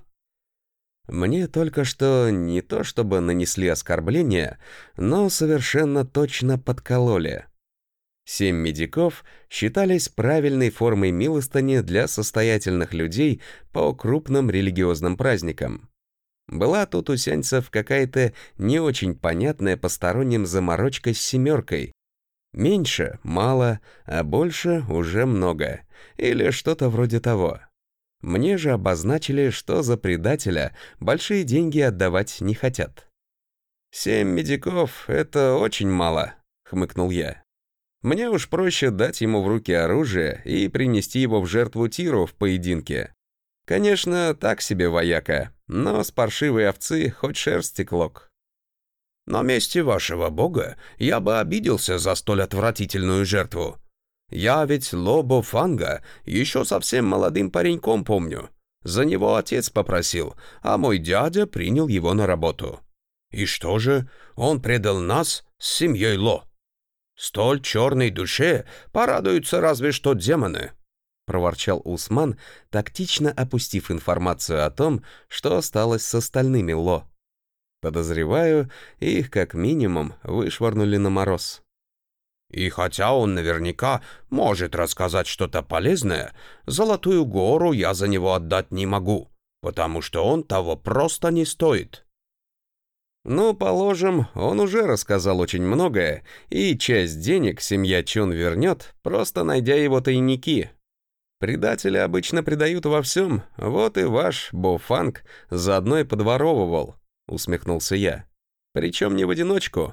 Мне только что не то чтобы нанесли оскорбление, но совершенно точно подкололи. Семь медиков считались правильной формой милостыни для состоятельных людей по крупным религиозным праздникам. Была тут у сяньцев какая-то не очень понятная посторонним заморочка с семеркой. Меньше — мало, а больше — уже много. Или что-то вроде того. Мне же обозначили, что за предателя большие деньги отдавать не хотят. «Семь медиков — это очень мало», — хмыкнул я. «Мне уж проще дать ему в руки оружие и принести его в жертву Тиру в поединке. Конечно, так себе вояка, но с паршивой овцы хоть шерсти клок». «На месте вашего бога я бы обиделся за столь отвратительную жертву. Я ведь Лобо Фанга еще совсем молодым пареньком помню. За него отец попросил, а мой дядя принял его на работу. И что же, он предал нас с семьей Ло. Столь черной душе порадуются разве что демоны», — проворчал Усман, тактично опустив информацию о том, что осталось с остальными Ло. Подозреваю, их как минимум вышвырнули на мороз. «И хотя он наверняка может рассказать что-то полезное, Золотую гору я за него отдать не могу, потому что он того просто не стоит». «Ну, положим, он уже рассказал очень многое, и часть денег семья Чун вернет, просто найдя его тайники». Предатели обычно предают во всем, вот и ваш Бофанг заодно и подворовывал», — усмехнулся я. «Причем не в одиночку».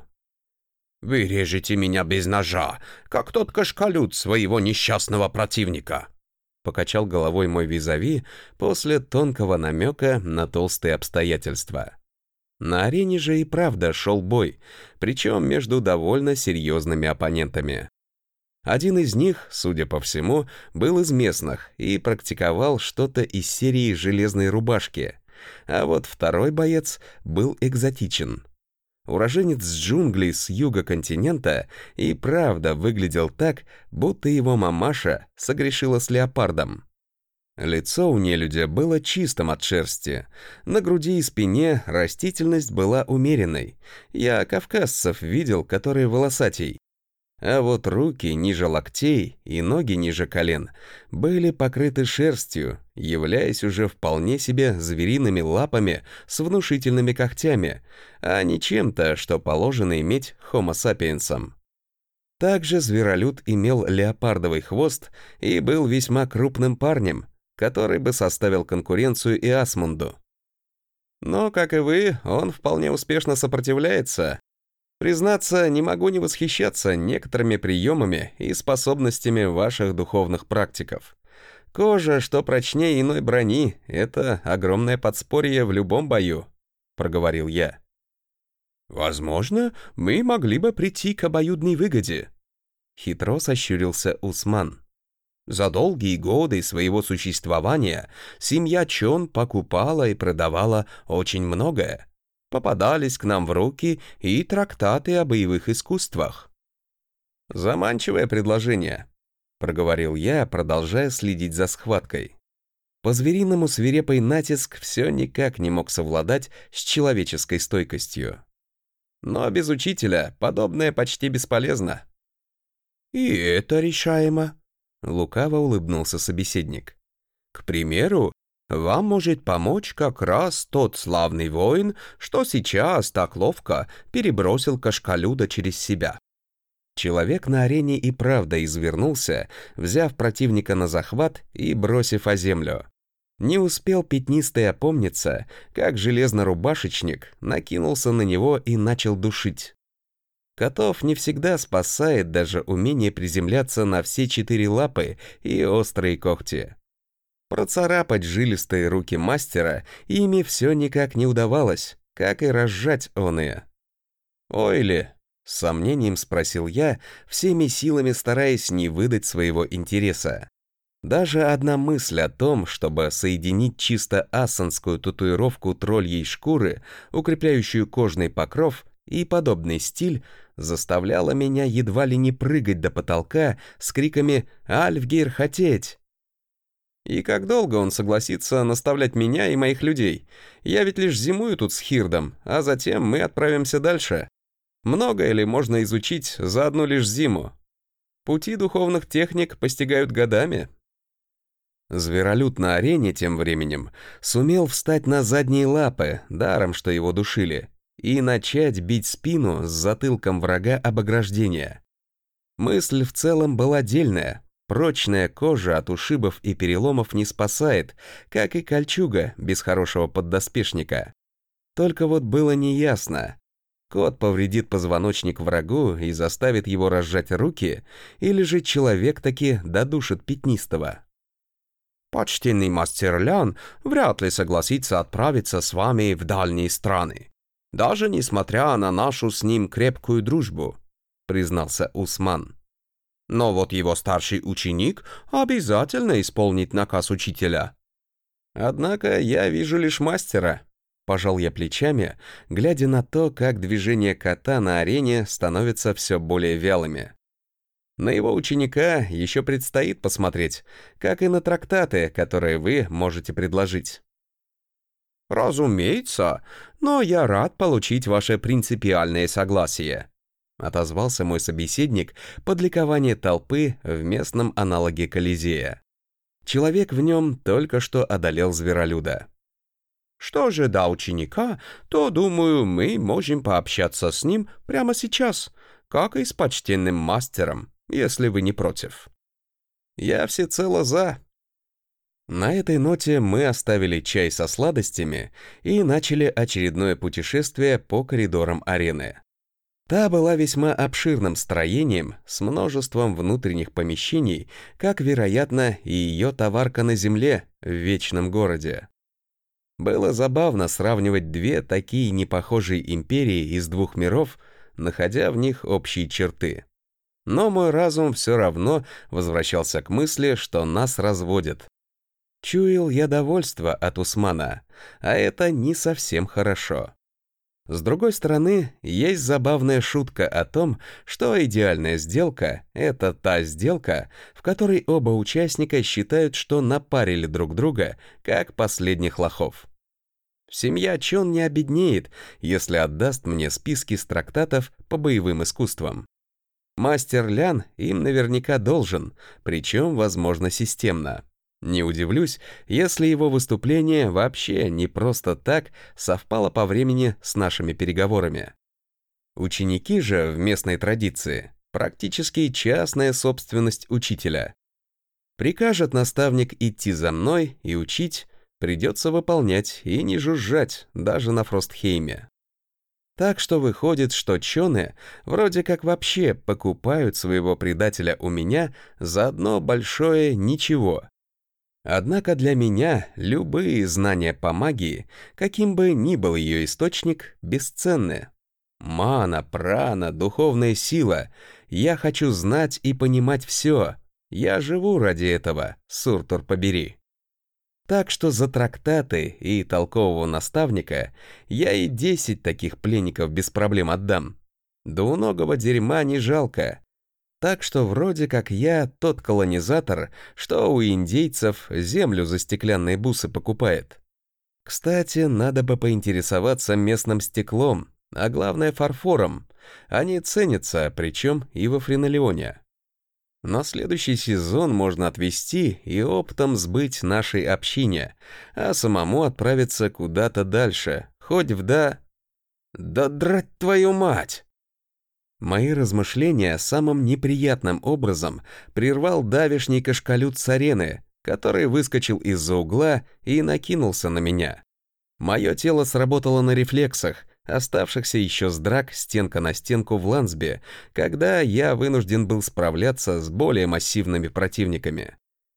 «Вы режете меня без ножа, как тот кашкалют своего несчастного противника», — покачал головой мой визави после тонкого намека на толстые обстоятельства. На арене же и правда шел бой, причем между довольно серьезными оппонентами. Один из них, судя по всему, был из местных и практиковал что-то из серии «Железной рубашки», а вот второй боец был экзотичен. Уроженец джунглей с юга континента и правда выглядел так, будто его мамаша согрешила с леопардом. Лицо у нелюдя было чистым от шерсти, на груди и спине растительность была умеренной, я кавказцев видел, которые волосатей. А вот руки ниже локтей и ноги ниже колен были покрыты шерстью, являясь уже вполне себе звериными лапами с внушительными когтями, а не чем-то, что положено иметь хомо сапиенсам. Также зверолюд имел леопардовый хвост и был весьма крупным парнем, который бы составил конкуренцию и Асмунду. Но, как и вы, он вполне успешно сопротивляется. Признаться, не могу не восхищаться некоторыми приемами и способностями ваших духовных практиков. Кожа, что прочнее иной брони, это огромное подспорье в любом бою, проговорил я. Возможно, мы могли бы прийти к обоюдной выгоде. Хитро сощурился Усман. За долгие годы своего существования семья Чон покупала и продавала очень многое. Попадались к нам в руки и трактаты о боевых искусствах. «Заманчивое предложение», — проговорил я, продолжая следить за схваткой. По-звериному свирепый натиск все никак не мог совладать с человеческой стойкостью. Но без учителя подобное почти бесполезно. «И это решаемо», — лукаво улыбнулся собеседник. «К примеру, вам может помочь как раз тот славный воин, что сейчас так ловко перебросил кашкалюда через себя». Человек на арене и правда извернулся, взяв противника на захват и бросив о землю. Не успел пятнистый опомниться, как железнорубашечник накинулся на него и начал душить. Котов не всегда спасает даже умение приземляться на все четыре лапы и острые когти. Процарапать жилистые руки мастера ими все никак не удавалось, как и разжать оные. «Ой ли?» — с сомнением спросил я, всеми силами стараясь не выдать своего интереса. Даже одна мысль о том, чтобы соединить чисто ассанскую татуировку тролльей шкуры, укрепляющую кожный покров, и подобный стиль, заставляла меня едва ли не прыгать до потолка с криками «Альфгир хотеть!». И как долго он согласится наставлять меня и моих людей? Я ведь лишь зимую тут с Хирдом, а затем мы отправимся дальше. Многое ли можно изучить за одну лишь зиму? Пути духовных техник постигают годами. Зверолюд на арене тем временем сумел встать на задние лапы, даром что его душили, и начать бить спину с затылком врага об ограждение. Мысль в целом была дельная. Прочная кожа от ушибов и переломов не спасает, как и кольчуга без хорошего поддоспешника. Только вот было неясно, кот повредит позвоночник врагу и заставит его разжать руки, или же человек таки додушит пятнистого. «Почтенный мастер Лян вряд ли согласится отправиться с вами в дальние страны, даже несмотря на нашу с ним крепкую дружбу», признался Усман. «Но вот его старший ученик обязательно исполнит наказ учителя». «Однако я вижу лишь мастера», — пожал я плечами, глядя на то, как движения кота на арене становятся все более вялыми. На его ученика еще предстоит посмотреть, как и на трактаты, которые вы можете предложить. «Разумеется, но я рад получить ваше принципиальное согласие», отозвался мой собеседник под ликование толпы в местном аналоге Колизея. Человек в нем только что одолел зверолюда. «Что же до ученика, то, думаю, мы можем пообщаться с ним прямо сейчас, как и с почтенным мастером, если вы не против». «Я всецело за», На этой ноте мы оставили чай со сладостями и начали очередное путешествие по коридорам арены. Та была весьма обширным строением с множеством внутренних помещений, как, вероятно, и ее товарка на земле в Вечном Городе. Было забавно сравнивать две такие непохожие империи из двух миров, находя в них общие черты. Но мой разум все равно возвращался к мысли, что нас разводят. Чуял я довольство от Усмана, а это не совсем хорошо. С другой стороны, есть забавная шутка о том, что идеальная сделка — это та сделка, в которой оба участника считают, что напарили друг друга, как последних лохов. Семья Чон не обеднеет, если отдаст мне списки с трактатов по боевым искусствам. Мастер Лян им наверняка должен, причем, возможно, системно. Не удивлюсь, если его выступление вообще не просто так совпало по времени с нашими переговорами. Ученики же в местной традиции практически частная собственность учителя. Прикажет наставник идти за мной и учить, придется выполнять и не жужжать даже на Фростхейме. Так что выходит, что чоны вроде как вообще покупают своего предателя у меня за одно большое ничего. Однако для меня любые знания по магии, каким бы ни был ее источник, бесценны. Мана, прана, духовная сила. Я хочу знать и понимать все. Я живу ради этого, Суртур побери. Так что за трактаты и толкового наставника я и десять таких пленников без проблем отдам. Двуногого дерьма не жалко. Так что вроде как я тот колонизатор, что у индейцев землю за стеклянные бусы покупает. Кстати, надо бы поинтересоваться местным стеклом, а главное фарфором. Они ценятся, причем и во Френолеоне. На следующий сезон можно отвезти и оптом сбыть нашей общине, а самому отправиться куда-то дальше, хоть в да... Да драть твою мать! Мои размышления самым неприятным образом прервал давешний кашкалют с арены, который выскочил из-за угла и накинулся на меня. Мое тело сработало на рефлексах, оставшихся еще с драк стенка на стенку в Лансбе, когда я вынужден был справляться с более массивными противниками.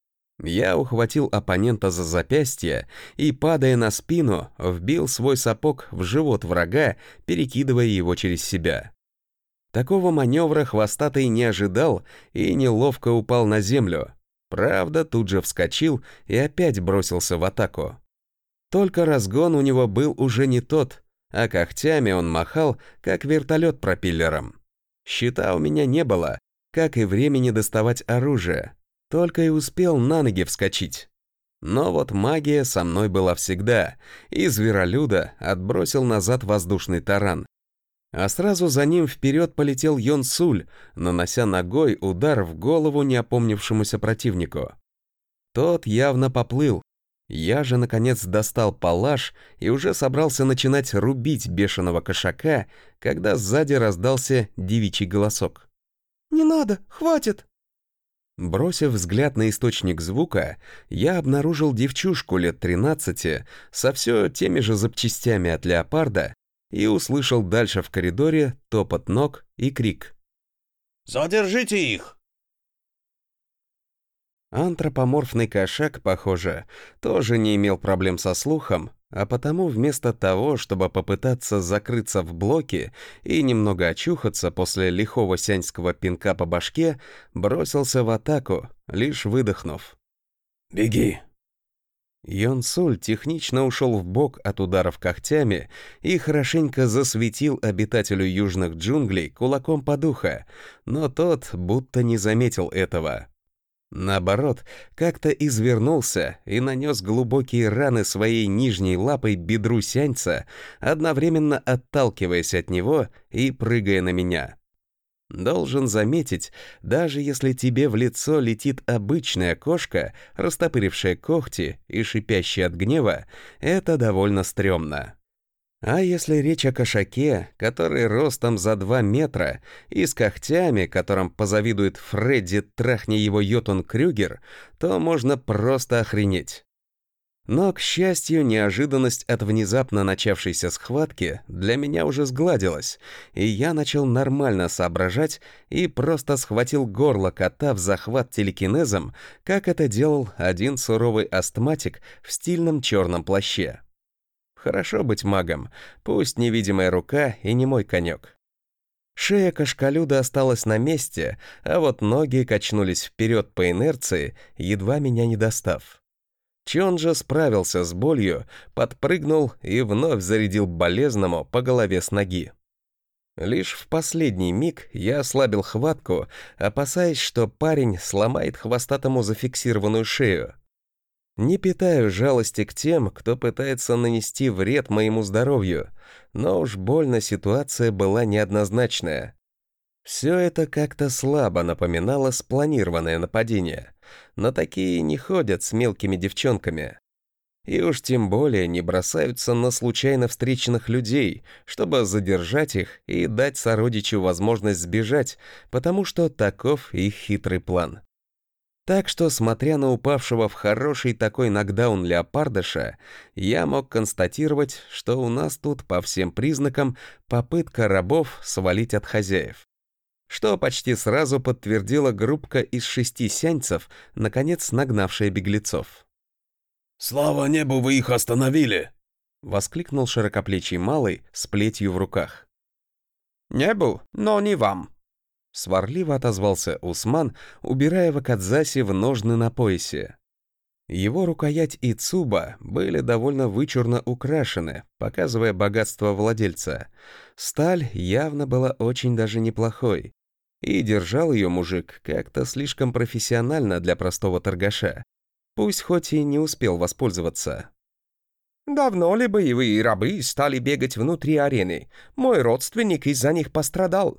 Я ухватил оппонента за запястье и, падая на спину, вбил свой сапог в живот врага, перекидывая его через себя. Такого маневра хвостатый не ожидал и неловко упал на землю. Правда, тут же вскочил и опять бросился в атаку. Только разгон у него был уже не тот, а когтями он махал, как вертолет пропеллером. Щита у меня не было, как и времени доставать оружие, только и успел на ноги вскочить. Но вот магия со мной была всегда, и зверолюда отбросил назад воздушный таран. А сразу за ним вперед полетел Йон Суль, нанося ногой удар в голову неопомнившемуся противнику. Тот явно поплыл. Я же, наконец, достал палаш и уже собрался начинать рубить бешеного кошака, когда сзади раздался девичий голосок. «Не надо, хватит!» Бросив взгляд на источник звука, я обнаружил девчушку лет тринадцати со все теми же запчастями от леопарда, и услышал дальше в коридоре топот ног и крик. «Задержите их!» Антропоморфный кошак, похоже, тоже не имел проблем со слухом, а потому вместо того, чтобы попытаться закрыться в блоке и немного очухаться после лихого сяньского пинка по башке, бросился в атаку, лишь выдохнув. «Беги!» Йон Суль технично ушел в бок от ударов когтями и хорошенько засветил обитателю южных джунглей кулаком по духу, но тот будто не заметил этого. Наоборот, как-то извернулся и нанес глубокие раны своей нижней лапой бедру сяньца, одновременно отталкиваясь от него и прыгая на меня. Должен заметить, даже если тебе в лицо летит обычная кошка, растопырившая когти и шипящая от гнева, это довольно стрёмно. А если речь о кошаке, который ростом за два метра и с когтями, которым позавидует Фредди трахни его Йотун Крюгер, то можно просто охренеть. Но, к счастью, неожиданность от внезапно начавшейся схватки для меня уже сгладилась, и я начал нормально соображать и просто схватил горло кота в захват телекинезом, как это делал один суровый астматик в стильном черном плаще. Хорошо быть магом, пусть невидимая рука и не мой конек. Шея кошкалюда осталась на месте, а вот ноги качнулись вперед по инерции, едва меня не достав. Чон же справился с болью, подпрыгнул и вновь зарядил болезному по голове с ноги. Лишь в последний миг я ослабил хватку, опасаясь, что парень сломает хвостатому зафиксированную шею. Не питаю жалости к тем, кто пытается нанести вред моему здоровью, но уж больно ситуация была неоднозначная. Все это как-то слабо напоминало спланированное нападение, но такие не ходят с мелкими девчонками. И уж тем более не бросаются на случайно встреченных людей, чтобы задержать их и дать сородичу возможность сбежать, потому что таков их хитрый план. Так что, смотря на упавшего в хороший такой нокдаун леопардыша, я мог констатировать, что у нас тут по всем признакам попытка рабов свалить от хозяев. Что почти сразу подтвердила группка из шести сяньцев, наконец нагнавшая беглецов. «Слава небу, вы их остановили!» — воскликнул широкоплечий малый с плетью в руках. «Небу, но не вам!» — сварливо отозвался Усман, убирая вакадзаси в ножны на поясе. Его рукоять и цуба были довольно вычурно украшены, показывая богатство владельца. Сталь явно была очень даже неплохой, и держал ее мужик как-то слишком профессионально для простого торгаша. Пусть хоть и не успел воспользоваться. «Давно ли боевые рабы стали бегать внутри арены? Мой родственник из-за них пострадал».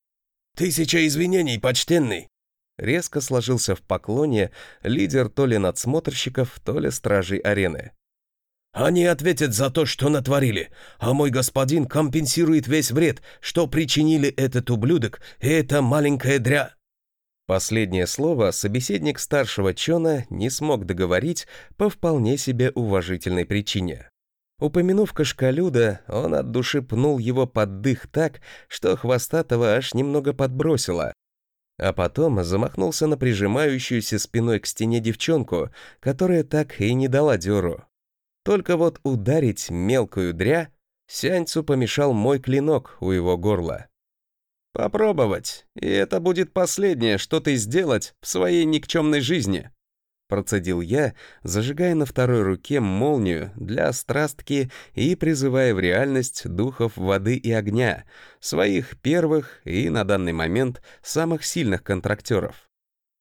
«Тысяча извинений, почтенный!» Резко сложился в поклоне лидер то ли надсмотрщиков, то ли стражей арены. «Они ответят за то, что натворили, а мой господин компенсирует весь вред, что причинили этот ублюдок и эта маленькая дря...» Последнее слово собеседник старшего Чона не смог договорить по вполне себе уважительной причине. Упомянув кошкалюда, он от души пнул его под дых так, что хвостатого аж немного подбросило, а потом замахнулся на прижимающуюся спиной к стене девчонку, которая так и не дала дёру. Только вот ударить мелкую дря сяньцу помешал мой клинок у его горла. «Попробовать, и это будет последнее, что ты сделать в своей никчемной жизни», процедил я, зажигая на второй руке молнию для страстки и призывая в реальность духов воды и огня, своих первых и, на данный момент, самых сильных контрактеров.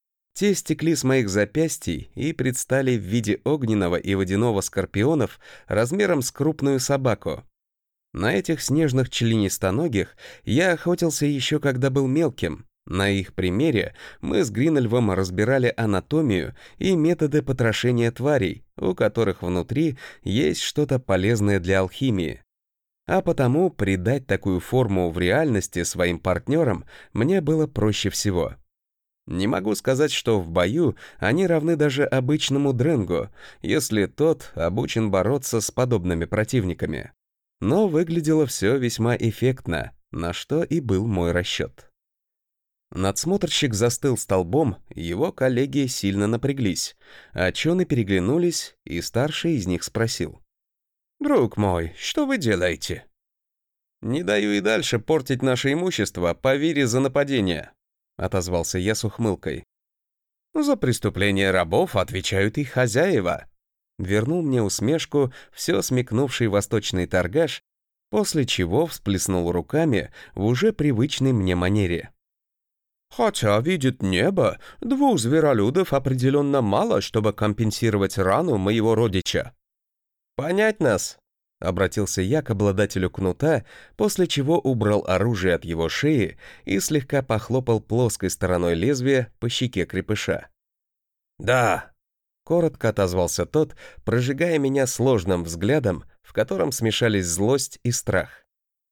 Те стекли с моих запястий и предстали в виде огненного и водяного скорпионов размером с крупную собаку. На этих снежных членистоногих я охотился еще когда был мелким. На их примере мы с Гринельвом разбирали анатомию и методы потрошения тварей, у которых внутри есть что-то полезное для алхимии. А потому придать такую форму в реальности своим партнерам мне было проще всего. Не могу сказать, что в бою они равны даже обычному дренгу, если тот обучен бороться с подобными противниками. Но выглядело все весьма эффектно, на что и был мой расчет. Надсмотрщик застыл столбом, его коллеги сильно напряглись, а чоны переглянулись, и старший из них спросил. «Друг мой, что вы делаете?» «Не даю и дальше портить наше имущество по вере за нападение», — отозвался я с ухмылкой. «За преступление рабов отвечают их хозяева», — вернул мне усмешку все смекнувший восточный торгаш, после чего всплеснул руками в уже привычной мне манере. «Хотя, видит небо, двух зверолюдов определенно мало, чтобы компенсировать рану моего родича». «Понять нас», — обратился я к обладателю кнута, после чего убрал оружие от его шеи и слегка похлопал плоской стороной лезвия по щеке крепыша. «Да», Коротко отозвался тот, прожигая меня сложным взглядом, в котором смешались злость и страх.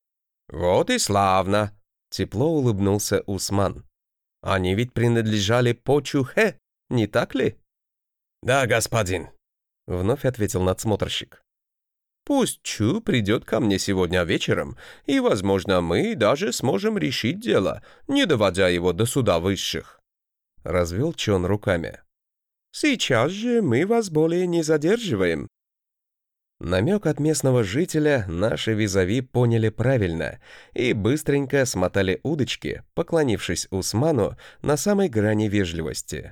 «Вот и славно!» — тепло улыбнулся Усман. «Они ведь принадлежали По Чухе, не так ли?» «Да, господин», — вновь ответил надсмотрщик. «Пусть Чу придет ко мне сегодня вечером, и, возможно, мы даже сможем решить дело, не доводя его до суда высших». Развел Чон руками. «Сейчас же мы вас более не задерживаем». Намек от местного жителя наши визави поняли правильно и быстренько смотали удочки, поклонившись Усману на самой грани вежливости.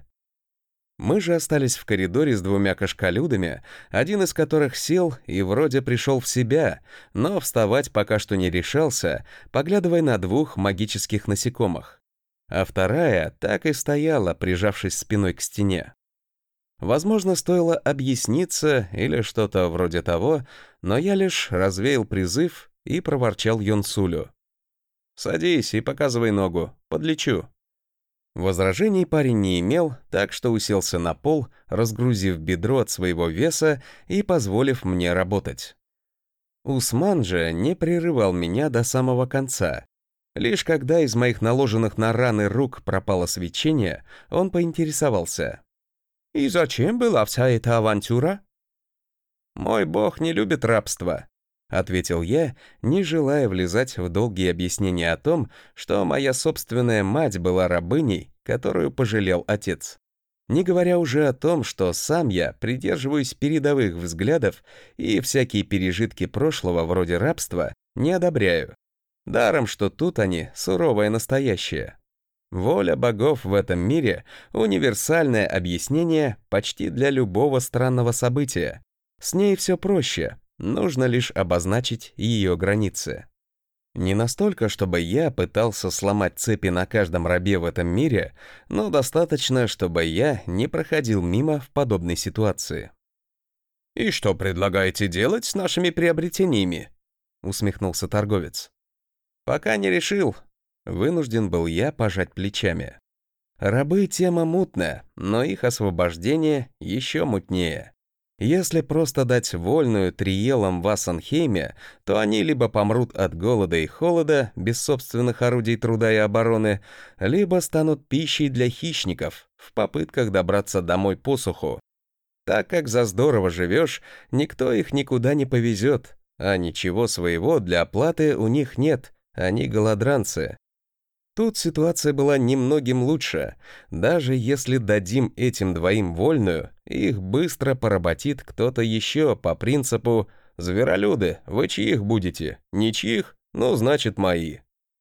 Мы же остались в коридоре с двумя кашкалюдами, один из которых сел и вроде пришел в себя, но вставать пока что не решался, поглядывая на двух магических насекомых. А вторая так и стояла, прижавшись спиной к стене. Возможно, стоило объясниться или что-то вроде того, но я лишь развеял призыв и проворчал Йонсулю. «Садись и показывай ногу, подлечу». Возражений парень не имел, так что уселся на пол, разгрузив бедро от своего веса и позволив мне работать. Усман же не прерывал меня до самого конца. Лишь когда из моих наложенных на раны рук пропало свечение, он поинтересовался. «И зачем была вся эта авантюра?» «Мой бог не любит рабство», — ответил я, не желая влезать в долгие объяснения о том, что моя собственная мать была рабыней, которую пожалел отец. Не говоря уже о том, что сам я придерживаюсь передовых взглядов и всякие пережитки прошлого вроде рабства не одобряю. Даром, что тут они суровое настоящее. Воля богов в этом мире — универсальное объяснение почти для любого странного события. С ней все проще, нужно лишь обозначить ее границы. Не настолько, чтобы я пытался сломать цепи на каждом рабе в этом мире, но достаточно, чтобы я не проходил мимо в подобной ситуации. «И что предлагаете делать с нашими приобретениями?» — усмехнулся торговец. «Пока не решил». Вынужден был я пожать плечами. Рабы — тема мутная, но их освобождение еще мутнее. Если просто дать вольную триелам в Ассанхейме, то они либо помрут от голода и холода, без собственных орудий труда и обороны, либо станут пищей для хищников в попытках добраться домой посуху. Так как за здорово живешь, никто их никуда не повезет, а ничего своего для оплаты у них нет, они голодранцы. Тут ситуация была немногим лучше. Даже если дадим этим двоим вольную, их быстро поработит кто-то еще по принципу «Зверолюды, вы чьих будете? Ничьих? Ну, значит, мои».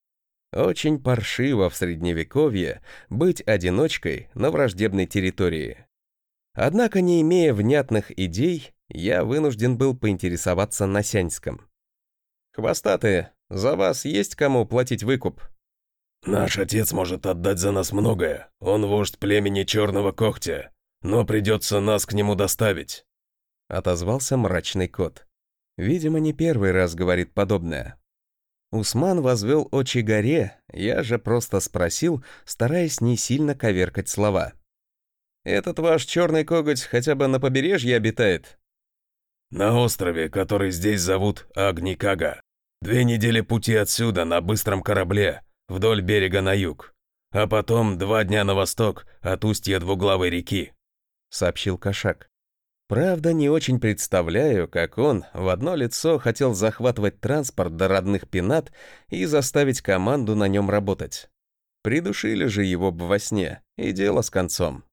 Очень паршиво в Средневековье быть одиночкой на враждебной территории. Однако, не имея внятных идей, я вынужден был поинтересоваться на сяньском. «Хвостатые, за вас есть кому платить выкуп?» «Наш отец может отдать за нас многое. Он вождь племени Черного Когтя, но придется нас к нему доставить», — отозвался мрачный кот. Видимо, не первый раз говорит подобное. Усман возвел очи горе, я же просто спросил, стараясь не сильно коверкать слова. «Этот ваш черный коготь хотя бы на побережье обитает?» «На острове, который здесь зовут Агникага. Две недели пути отсюда на быстром корабле, вдоль берега на юг, а потом два дня на восток от устья двуглавой реки», — сообщил кошак. Правда, не очень представляю, как он в одно лицо хотел захватывать транспорт до родных пенат и заставить команду на нем работать. Придушили же его бы во сне, и дело с концом.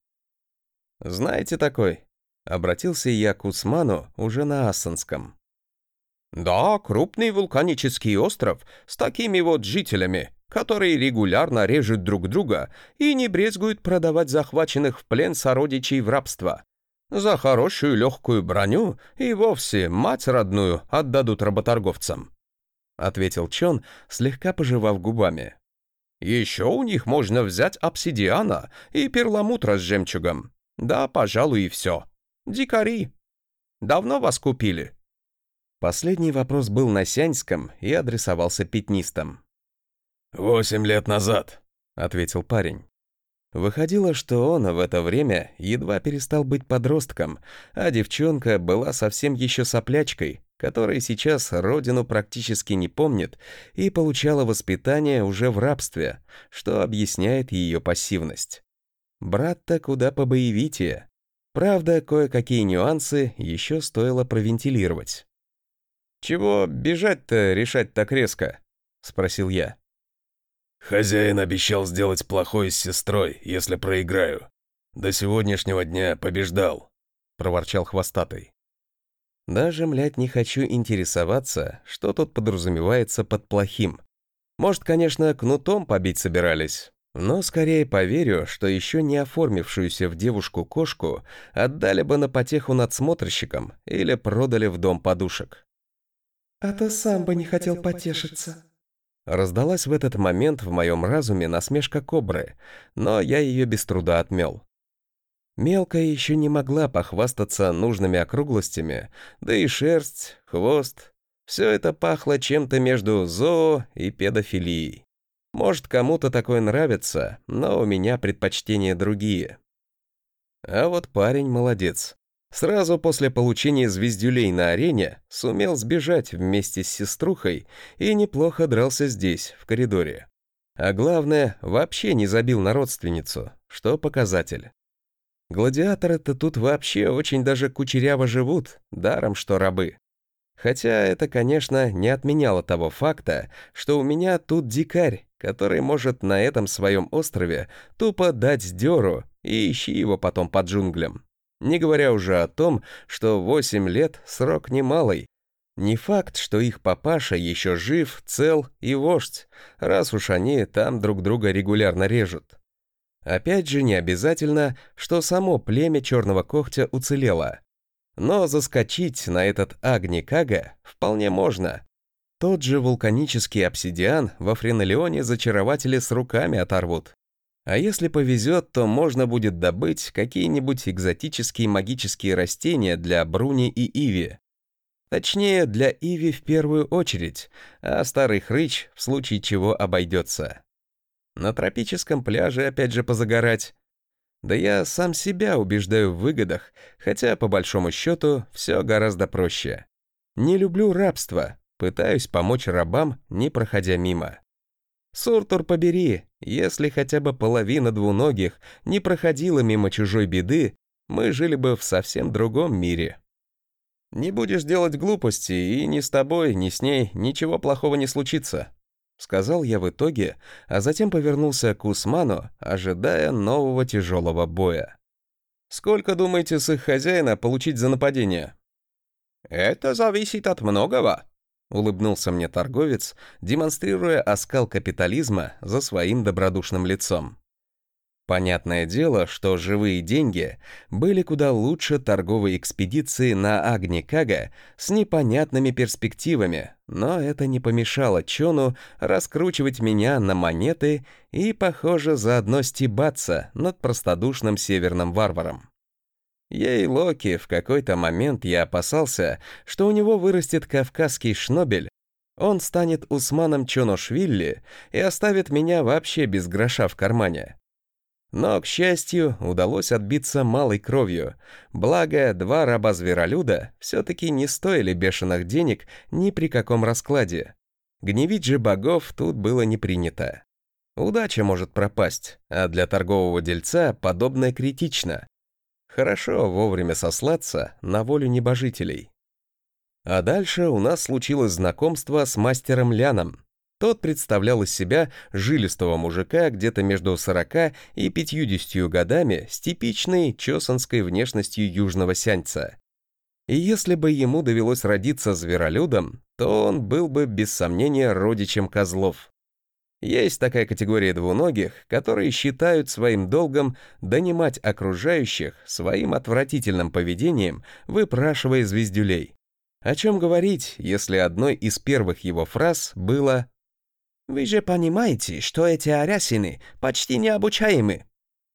«Знаете такой?» — обратился я к Усману уже на ассанском. «Да, крупный вулканический остров с такими вот жителями, которые регулярно режут друг друга и не брезгуют продавать захваченных в плен сородичей в рабство. За хорошую легкую броню и вовсе мать родную отдадут работорговцам», — ответил Чон, слегка пожевав губами. «Еще у них можно взять обсидиана и перламутра с жемчугом. Да, пожалуй, и все. Дикари. Давно вас купили?» Последний вопрос был на сяньском и адресовался пятнистам. «Восемь лет назад», — ответил парень. Выходило, что он в это время едва перестал быть подростком, а девчонка была совсем еще соплячкой, которая сейчас родину практически не помнит и получала воспитание уже в рабстве, что объясняет ее пассивность. Брат-то куда побоевитее. Правда, кое-какие нюансы еще стоило провентилировать. «Чего бежать-то решать так резко?» — спросил я. Хозяин обещал сделать плохое с сестрой, если проиграю. До сегодняшнего дня побеждал», — проворчал хвостатый. Даже, млядь, не хочу интересоваться, что тут подразумевается под плохим. Может, конечно, кнутом побить собирались, но скорее поверю, что еще не оформившуюся в девушку кошку отдали бы на потеху надсмотрщикам или продали в дом подушек. «А то сам бы не хотел потешиться». Раздалась в этот момент в моем разуме насмешка кобры, но я ее без труда отмел. Мелкая еще не могла похвастаться нужными округлостями, да и шерсть, хвост — все это пахло чем-то между зоо и педофилией. Может, кому-то такое нравится, но у меня предпочтения другие. А вот парень молодец. Сразу после получения звездюлей на арене сумел сбежать вместе с сеструхой и неплохо дрался здесь, в коридоре. А главное, вообще не забил на родственницу, что показатель. Гладиаторы-то тут вообще очень даже кучеряво живут, даром что рабы. Хотя это, конечно, не отменяло того факта, что у меня тут дикарь, который может на этом своем острове тупо дать дёру и ищи его потом по джунглям. Не говоря уже о том, что восемь лет — срок немалый. Не факт, что их папаша еще жив, цел и вождь, раз уж они там друг друга регулярно режут. Опять же, не обязательно, что само племя Черного Когтя уцелело. Но заскочить на этот Агни-Кага вполне можно. Тот же вулканический обсидиан во Френолеоне зачарователи с руками оторвут. А если повезет, то можно будет добыть какие-нибудь экзотические магические растения для Бруни и Иви. Точнее, для Иви в первую очередь, а старый хрыч в случае чего обойдется. На тропическом пляже опять же позагорать. Да я сам себя убеждаю в выгодах, хотя по большому счету все гораздо проще. Не люблю рабство, пытаюсь помочь рабам, не проходя мимо. Суртур побери, если хотя бы половина двуногих не проходила мимо чужой беды, мы жили бы в совсем другом мире. Не будешь делать глупости, и ни с тобой, ни с ней ничего плохого не случится, сказал я в итоге, а затем повернулся к Усману, ожидая нового тяжелого боя. Сколько, думаете, с их хозяина получить за нападение? Это зависит от многого. Улыбнулся мне торговец, демонстрируя оскал капитализма за своим добродушным лицом. Понятное дело, что живые деньги были куда лучше торговой экспедиции на Агни-Кага с непонятными перспективами, но это не помешало Чону раскручивать меня на монеты и, похоже, заодно стебаться над простодушным северным варваром. Ей, Локи, в какой-то момент я опасался, что у него вырастет кавказский шнобель, он станет Усманом Чоношвили и оставит меня вообще без гроша в кармане. Но, к счастью, удалось отбиться малой кровью, благо два раба-зверолюда все-таки не стоили бешеных денег ни при каком раскладе. Гневить же богов тут было не принято. Удача может пропасть, а для торгового дельца подобное критично. Хорошо вовремя сослаться на волю небожителей. А дальше у нас случилось знакомство с мастером Ляном. Тот представлял из себя жилистого мужика где-то между сорока и пятьюдесятью годами с типичной чосанской внешностью южного сяньца. И если бы ему довелось родиться зверолюдом, то он был бы без сомнения родичем козлов. Есть такая категория двуногих, которые считают своим долгом донимать окружающих своим отвратительным поведением, выпрашивая звездюлей. О чем говорить, если одной из первых его фраз было «Вы же понимаете, что эти арясины почти необучаемы».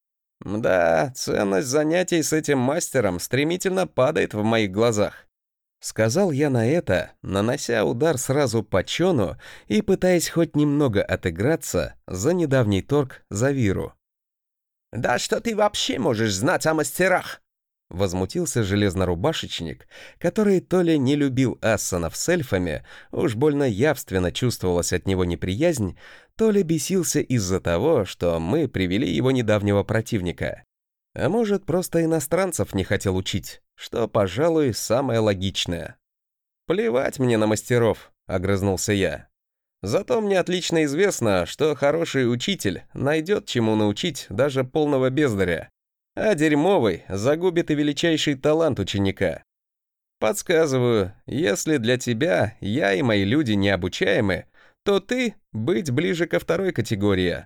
Да, ценность занятий с этим мастером стремительно падает в моих глазах. Сказал я на это, нанося удар сразу по Чону и пытаясь хоть немного отыграться за недавний торг за Виру. «Да что ты вообще можешь знать о мастерах?» Возмутился железнорубашечник, который то ли не любил ассанов с эльфами, уж больно явственно чувствовалась от него неприязнь, то ли бесился из-за того, что мы привели его недавнего противника. А может, просто иностранцев не хотел учить, что, пожалуй, самое логичное. «Плевать мне на мастеров», — огрызнулся я. «Зато мне отлично известно, что хороший учитель найдет чему научить даже полного бездаря, а дерьмовый загубит и величайший талант ученика. Подсказываю, если для тебя я и мои люди необучаемы, то ты быть ближе ко второй категории».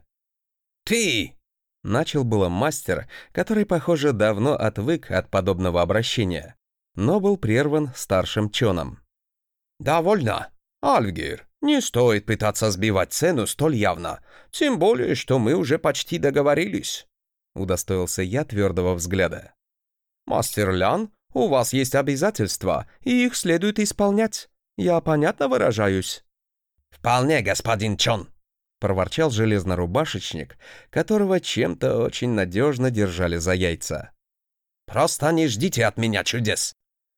«Ты!» — начал было мастер, который, похоже, давно отвык от подобного обращения, но был прерван старшим Чоном. «Довольно. Альфгир, не стоит пытаться сбивать цену столь явно, тем более, что мы уже почти договорились». Удостоился я твердого взгляда. «Мастер Лян, у вас есть обязательства, и их следует исполнять. Я понятно выражаюсь?» «Вполне, господин Чон», — проворчал железнорубашечник, которого чем-то очень надежно держали за яйца. «Просто не ждите от меня чудес».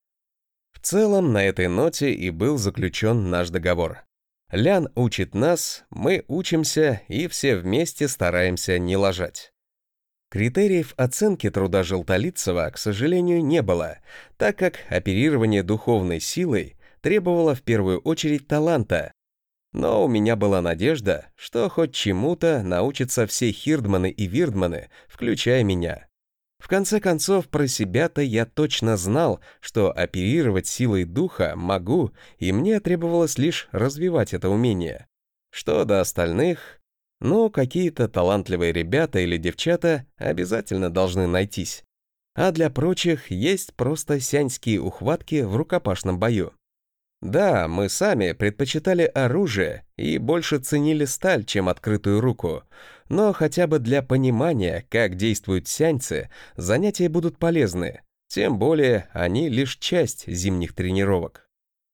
В целом, на этой ноте и был заключен наш договор. Лян учит нас, мы учимся и все вместе стараемся не лажать. Критериев оценки труда Желтолицева, к сожалению, не было, так как оперирование духовной силой требовало в первую очередь таланта. Но у меня была надежда, что хоть чему-то научатся все хирдманы и вирдманы, включая меня. В конце концов, про себя-то я точно знал, что оперировать силой духа могу, и мне требовалось лишь развивать это умение. Что до остальных... Ну, какие-то талантливые ребята или девчата обязательно должны найтись. А для прочих есть просто сяньские ухватки в рукопашном бою. Да, мы сами предпочитали оружие и больше ценили сталь, чем открытую руку, но хотя бы для понимания, как действуют сяньцы, занятия будут полезны, тем более они лишь часть зимних тренировок.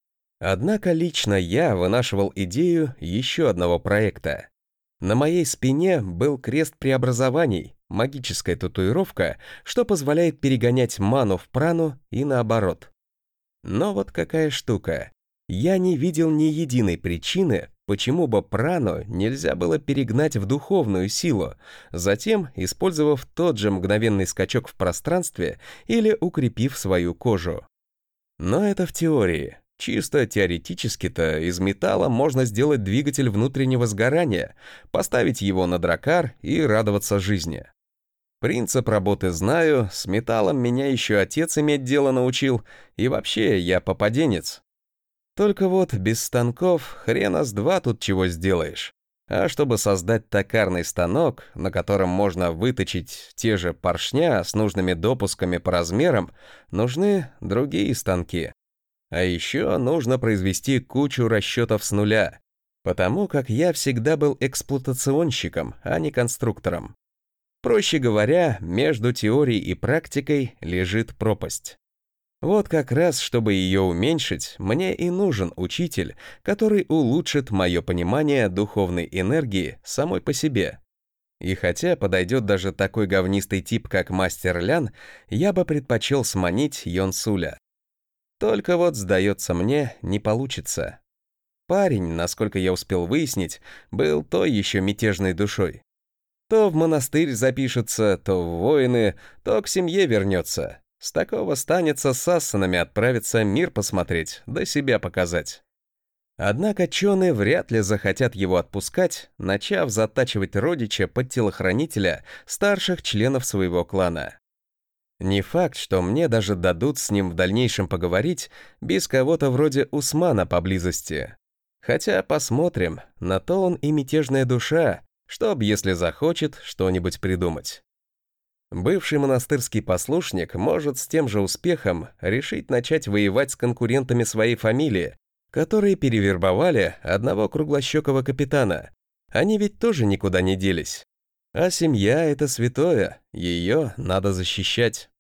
Однако лично я вынашивал идею еще одного проекта. На моей спине был крест преобразований, магическая татуировка, что позволяет перегонять ману в прану и наоборот. Но вот какая штука. Я не видел ни единой причины, почему бы прану нельзя было перегнать в духовную силу, затем использовав тот же мгновенный скачок в пространстве или укрепив свою кожу. Но это в теории. Чисто теоретически-то из металла можно сделать двигатель внутреннего сгорания, поставить его на дракар и радоваться жизни. Принцип работы знаю, с металлом меня еще отец иметь дело научил, и вообще я попаденец. Только вот без станков хрена с два тут чего сделаешь. А чтобы создать токарный станок, на котором можно выточить те же поршня с нужными допусками по размерам, нужны другие станки. А еще нужно произвести кучу расчетов с нуля, потому как я всегда был эксплуатационщиком, а не конструктором. Проще говоря, между теорией и практикой лежит пропасть. Вот как раз, чтобы ее уменьшить, мне и нужен учитель, который улучшит мое понимание духовной энергии самой по себе. И хотя подойдет даже такой говнистый тип, как мастер Лян, я бы предпочел сманить Йонсуля. Только вот, сдается мне, не получится. Парень, насколько я успел выяснить, был той еще мятежной душой. То в монастырь запишется, то в воины, то к семье вернется. С такого станется с ассанами отправиться мир посмотреть, да себя показать. Однако чоны вряд ли захотят его отпускать, начав затачивать родича под телохранителя старших членов своего клана. Не факт, что мне даже дадут с ним в дальнейшем поговорить без кого-то вроде Усмана поблизости. Хотя посмотрим, на то он и мятежная душа, чтоб, если захочет, что-нибудь придумать. Бывший монастырский послушник может с тем же успехом решить начать воевать с конкурентами своей фамилии, которые перевербовали одного круглощекого капитана. Они ведь тоже никуда не делись. А семья — это святое, ее надо защищать.